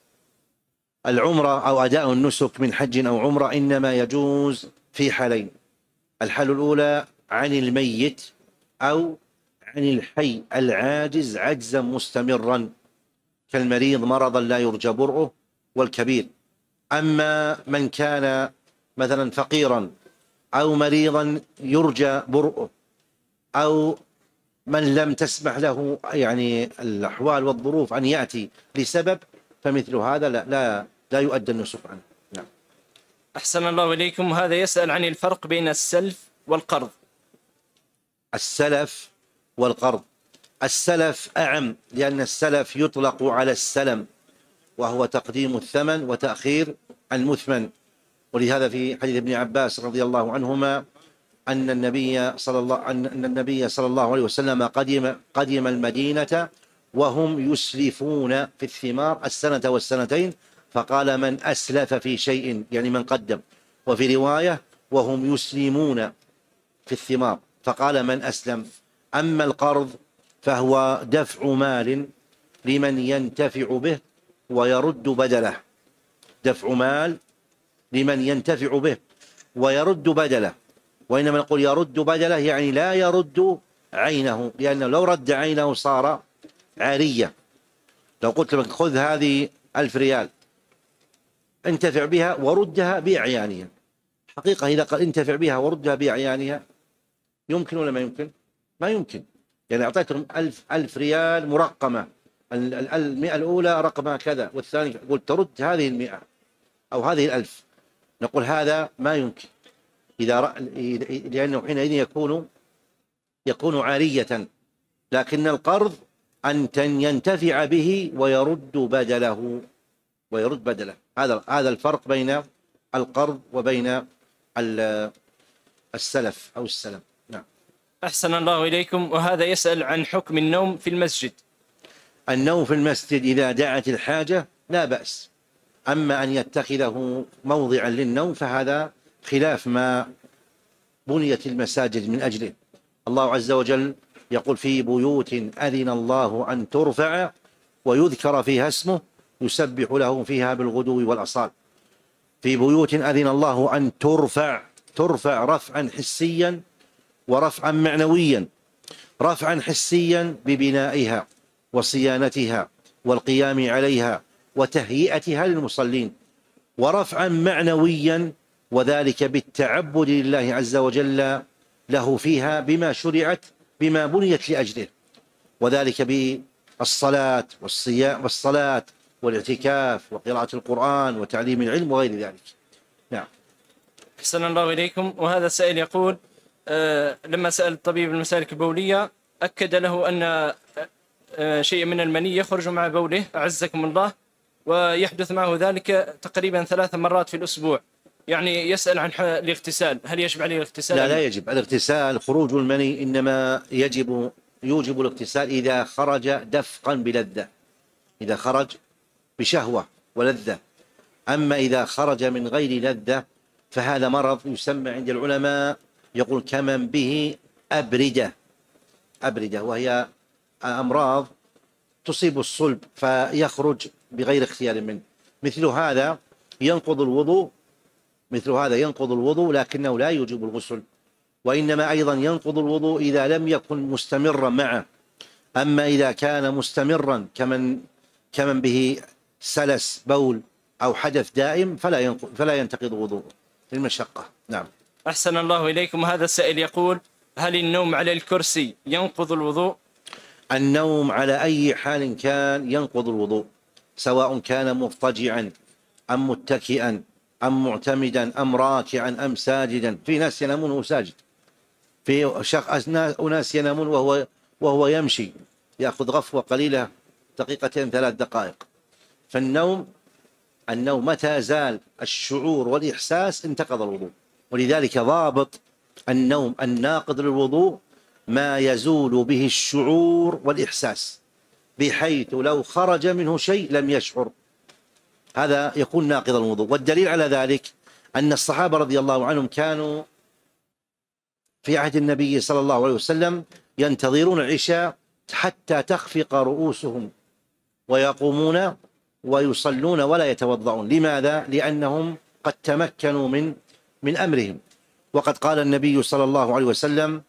Speaker 2: العمرة أو أداء النسك من حج أو عمرة إنما يجوز في حالين: الحالة الأولى عن الميت أو عن الحي العاجز عجزا مستمرا، كالمريض مرضا لا يرجى برؤه والكبير. أما من كان مثلا فقيرا أو مريضا يرجى برؤه أو من لم تسمح له يعني الأحوال والظروف أن يأتي لسبب، فمثل هذا لا لا, لا يؤدى النسك عنه. نعم.
Speaker 1: أحسن الله إليكم. هذا يسأل عن الفرق بين السلف والقرض.
Speaker 2: السلف والقرض: السلف أعم، لأن السلف يطلق على السلم، وهو تقديم الثمن وتأخير المثمن. ولهذا في حديث ابن عباس رضي الله عنهما أن النبي صلى الله أن النبي صلى الله عليه وسلم قدم قدم المدينة وهم يسلفون في الثمار السنة والسنتين، فقال: من أسلف في شيء، يعني من قدم. وفي رواية: وهم يسلمون في الثمار، فقال: من أسلم. أما القرض فهو دفع مال لمن ينتفع به ويرد بدله، دفع مال لمن ينتفع به ويرد بدله. وإنما نقول يرد بدله يعني لا يرد عينه، لأنه لو رد عينه صار عارية. لو قلت لك خذ هذه ألف ريال انتفع بها وردها بأعيانها، حقيقة إذا قال انتفع بها وردها بأعيانها يمكن ولا ما يمكن؟ ما يمكن. يعني أعطيتهم ألف, ألف ريال مرقمة، المئة الأولى رقمها كذا والثاني، قلت ترد هذه المئة أو هذه الألف، نقول هذا ما يمكن، إذا رأ... لأنه حينئذ يكون يكون عارية. لكن القرض أن ينتفع به ويرد بدله ويرد بدله. هذا هذا الفرق بين القرض وبين السلف أو السلم. نعم.
Speaker 1: أحسن الله إليكم. وهذا يسأل عن حكم النوم في المسجد.
Speaker 2: النوم في المسجد إذا دعت الحاجة لا بأس، أما أن يتخذه موضعا للنوم فهذا خلاف ما بنيت المساجد من أجله. الله عز وجل يقول: في بيوت أذن الله أن ترفع ويذكر فيها اسمه يسبح له فيها بالغدو والأصال. في بيوت أذن الله أن ترفع، ترفع رفعا حسيا ورفعا معنويا. رفعا حسيا ببنائها وصيانتها والقيام عليها وتهيئتها للمصلين، ورفعا معنويا وذلك بالتعبد لله عز وجل له فيها بما شرعت بما بنيت لأجله، وذلك بالصلاة والصيام والصلاة والاعتكاف وقراءة القرآن وتعليم العلم وغير ذلك. نعم.
Speaker 1: أحسن الله إليكم. وهذا السائل يقول: آه لما سأل الطبيب المسالك البولية أكد له أن آه شيء من المني يخرج مع بوله أعزكم الله، ويحدث معه ذلك تقريبا ثلاث مرات في الأسبوع. يعني يسأل عن الاغتسال، هل يجب عليه الاغتسال؟
Speaker 2: لا لا يجب الاغتسال. خروج المني إنما يجب يوجب الاغتسال إذا خرج دفقا بلذة، إذا خرج بشهوة ولذة. أما إذا خرج من غير لذة فهذا مرض يسمى عند العلماء يقول كمن به أبردة، أبردة وهي أمراض تصيب الصلب فيخرج بغير اختيار منه. مثل هذا ينقض الوضوء، مثل هذا ينقض الوضوء لكنه لا يوجب الغسل، وإنما أيضا ينقض الوضوء إذا لم يكن مستمرا معه. أما إذا كان مستمرا كمن كمن به سلس بول أو حدث دائم فلا فلا ينتقض وضوءه للمشقة. نعم.
Speaker 1: أحسن الله إليكم. هذا السائل يقول: هل النوم على الكرسي ينقض الوضوء؟
Speaker 2: النوم على أي حال كان ينقض الوضوء، سواء كان مضطجعا أم متكئا أم معتمدا أم راكعا أم ساجدا. في ناس ينامون وهو ساجد، في أناس ينامون وهو وهو يمشي، يأخذ غفوة قليلة دقيقتين ثلاث دقائق. فالنوم النوم متى زال الشعور والإحساس انتقض الوضوء. ولذلك ضابط النوم الناقض للوضوء ما يزول به الشعور والإحساس، بحيث لو خرج منه شيء لم يشعر، هذا يكون ناقض الوضوء. والدليل على ذلك أن الصحابة رضي الله عنهم كانوا في عهد النبي صلى الله عليه وسلم ينتظرون العشاء حتى تخفق رؤوسهم ويقومون ويصلون ولا يتوضؤون. لماذا؟ لأنهم قد تمكنوا من من أمرهم. وقد قال النبي صلى الله عليه وسلم: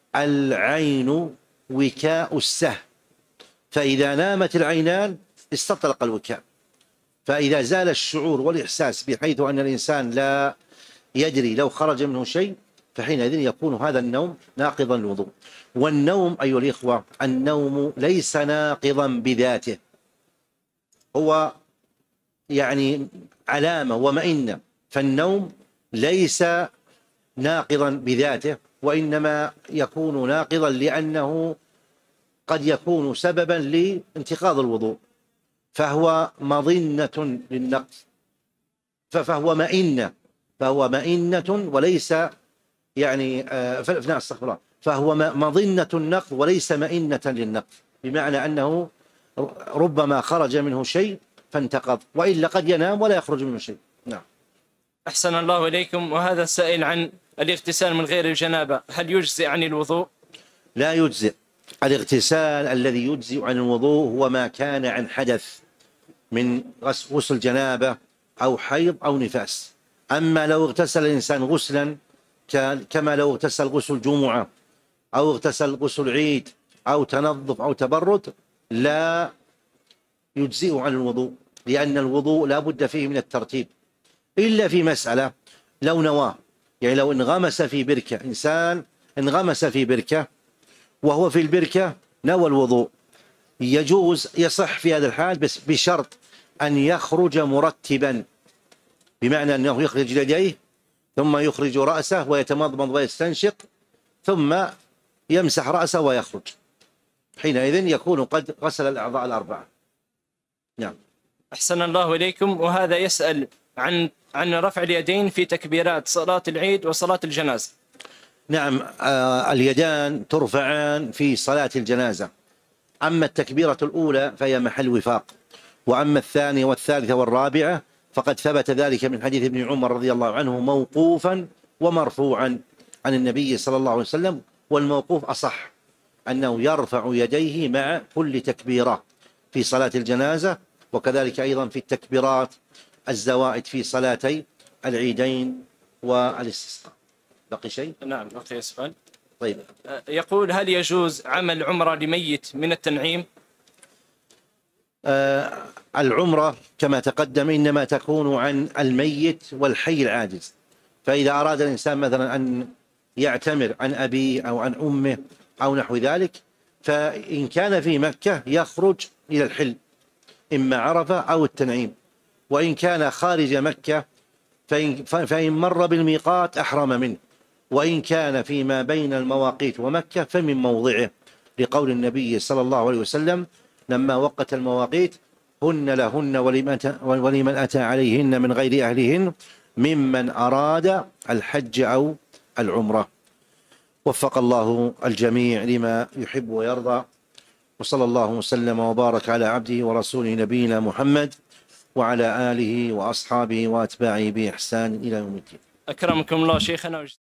Speaker 2: العين وكاء السهم، فإذا نامت العينان استطلق الوكاء. فإذا زال الشعور والإحساس بحيث أن الإنسان لا يدري لو خرج منه شيء، فحينئذ يكون هذا النوم ناقضا للوضوء. والنوم أيها الإخوة، النوم ليس ناقضا بذاته، هو يعني علامة ومئنة. فالنوم ليس ناقضا بذاته، وإنما يكون ناقضا لأنه قد يكون سببا لانتقاض الوضوء، فهو مظنة للنقض، فهو مئنة فهو مئنة وليس يعني آه استغفر الله فهو مظنة النقض وليس مئنة للنقض، بمعنى أنه ربما خرج منه شيء فانتقض، وإلا قد ينام ولا يخرج منه شيء. نعم.
Speaker 1: أحسن الله إليكم. وهذا السائل عن الاغتسال من غير الجنابة، هل يجزئ عن الوضوء؟
Speaker 2: لا يجزئ. الاغتسال الذي يجزئ عن الوضوء هو ما كان عن حدث من غسل جنابة أو حيض أو نفاس. أما لو اغتسل الإنسان غسلا كما لو اغتسل غسل جمعة أو اغتسل غسل عيد أو تنظف أو تبرد، لا يجزئ عن الوضوء، لأن الوضوء لا بد فيه من الترتيب، إلا في مسألة لو نواه. يعني لو انغمس في بركة، إنسان انغمس في بركة وهو في البركة نوى الوضوء، يجوز يصح في هذا الحال، بس بشرط أن يخرج مرتبا، بمعنى أنه يخرج يديه ثم يخرج رأسه ويتمضمض ويستنشق ثم يمسح رأسه ويخرج، حينئذ يكون قد غسل الأعضاء الأربعة. نعم.
Speaker 1: أحسن الله إليكم. وهذا يسأل عن عن رفع اليدين في تكبيرات صلاة العيد وصلاة الجنازة.
Speaker 2: نعم، آه اليدان ترفعان في صلاة الجنازة. أما التكبيرة الأولى فهي محل وفاق، وأما الثانية والثالثة والرابعة فقد ثبت ذلك من حديث ابن عمر رضي الله عنه موقوفا ومرفوعا عن النبي صلى الله عليه وسلم. والموقوف أصح، أنه يرفع يديه مع كل تكبيرة في صلاة الجنازة، وكذلك أيضا في التكبيرات الزوائد في صلاتي العيدين والاستسقاء. بقي شيء؟
Speaker 1: نعم بقي سؤال.
Speaker 2: طيب.
Speaker 1: يقول: هل يجوز عمل عمرة لميت من التنعيم؟
Speaker 2: آه العمرة كما تقدم إنما تكون عن الميت والحي العاجز. فإذا أراد الإنسان مثلا أن يعتمر عن أبيه أو عن أمه أو نحو ذلك، فإن كان في مكة يخرج إلى الحل، إما عرفة أو التنعيم. وإن كان خارج مكة فإن, فإن مر بالميقات أحرم منه، وإن كان فيما بين المواقيت ومكة فمن موضعه، لقول النبي صلى الله عليه وسلم لما وقت المواقيت: هن لهن ولمن أتى عليهن من غير أهلهن ممن أراد الحج أو العمرة. وفق الله الجميع لما يحب ويرضى، وصلى الله وسلم وبارك على عبده ورسوله نبينا محمد وعلى آله وأصحابه وأتباعه بإحسان إلى يوم الدين.
Speaker 1: أكرمكم الله شيخنا.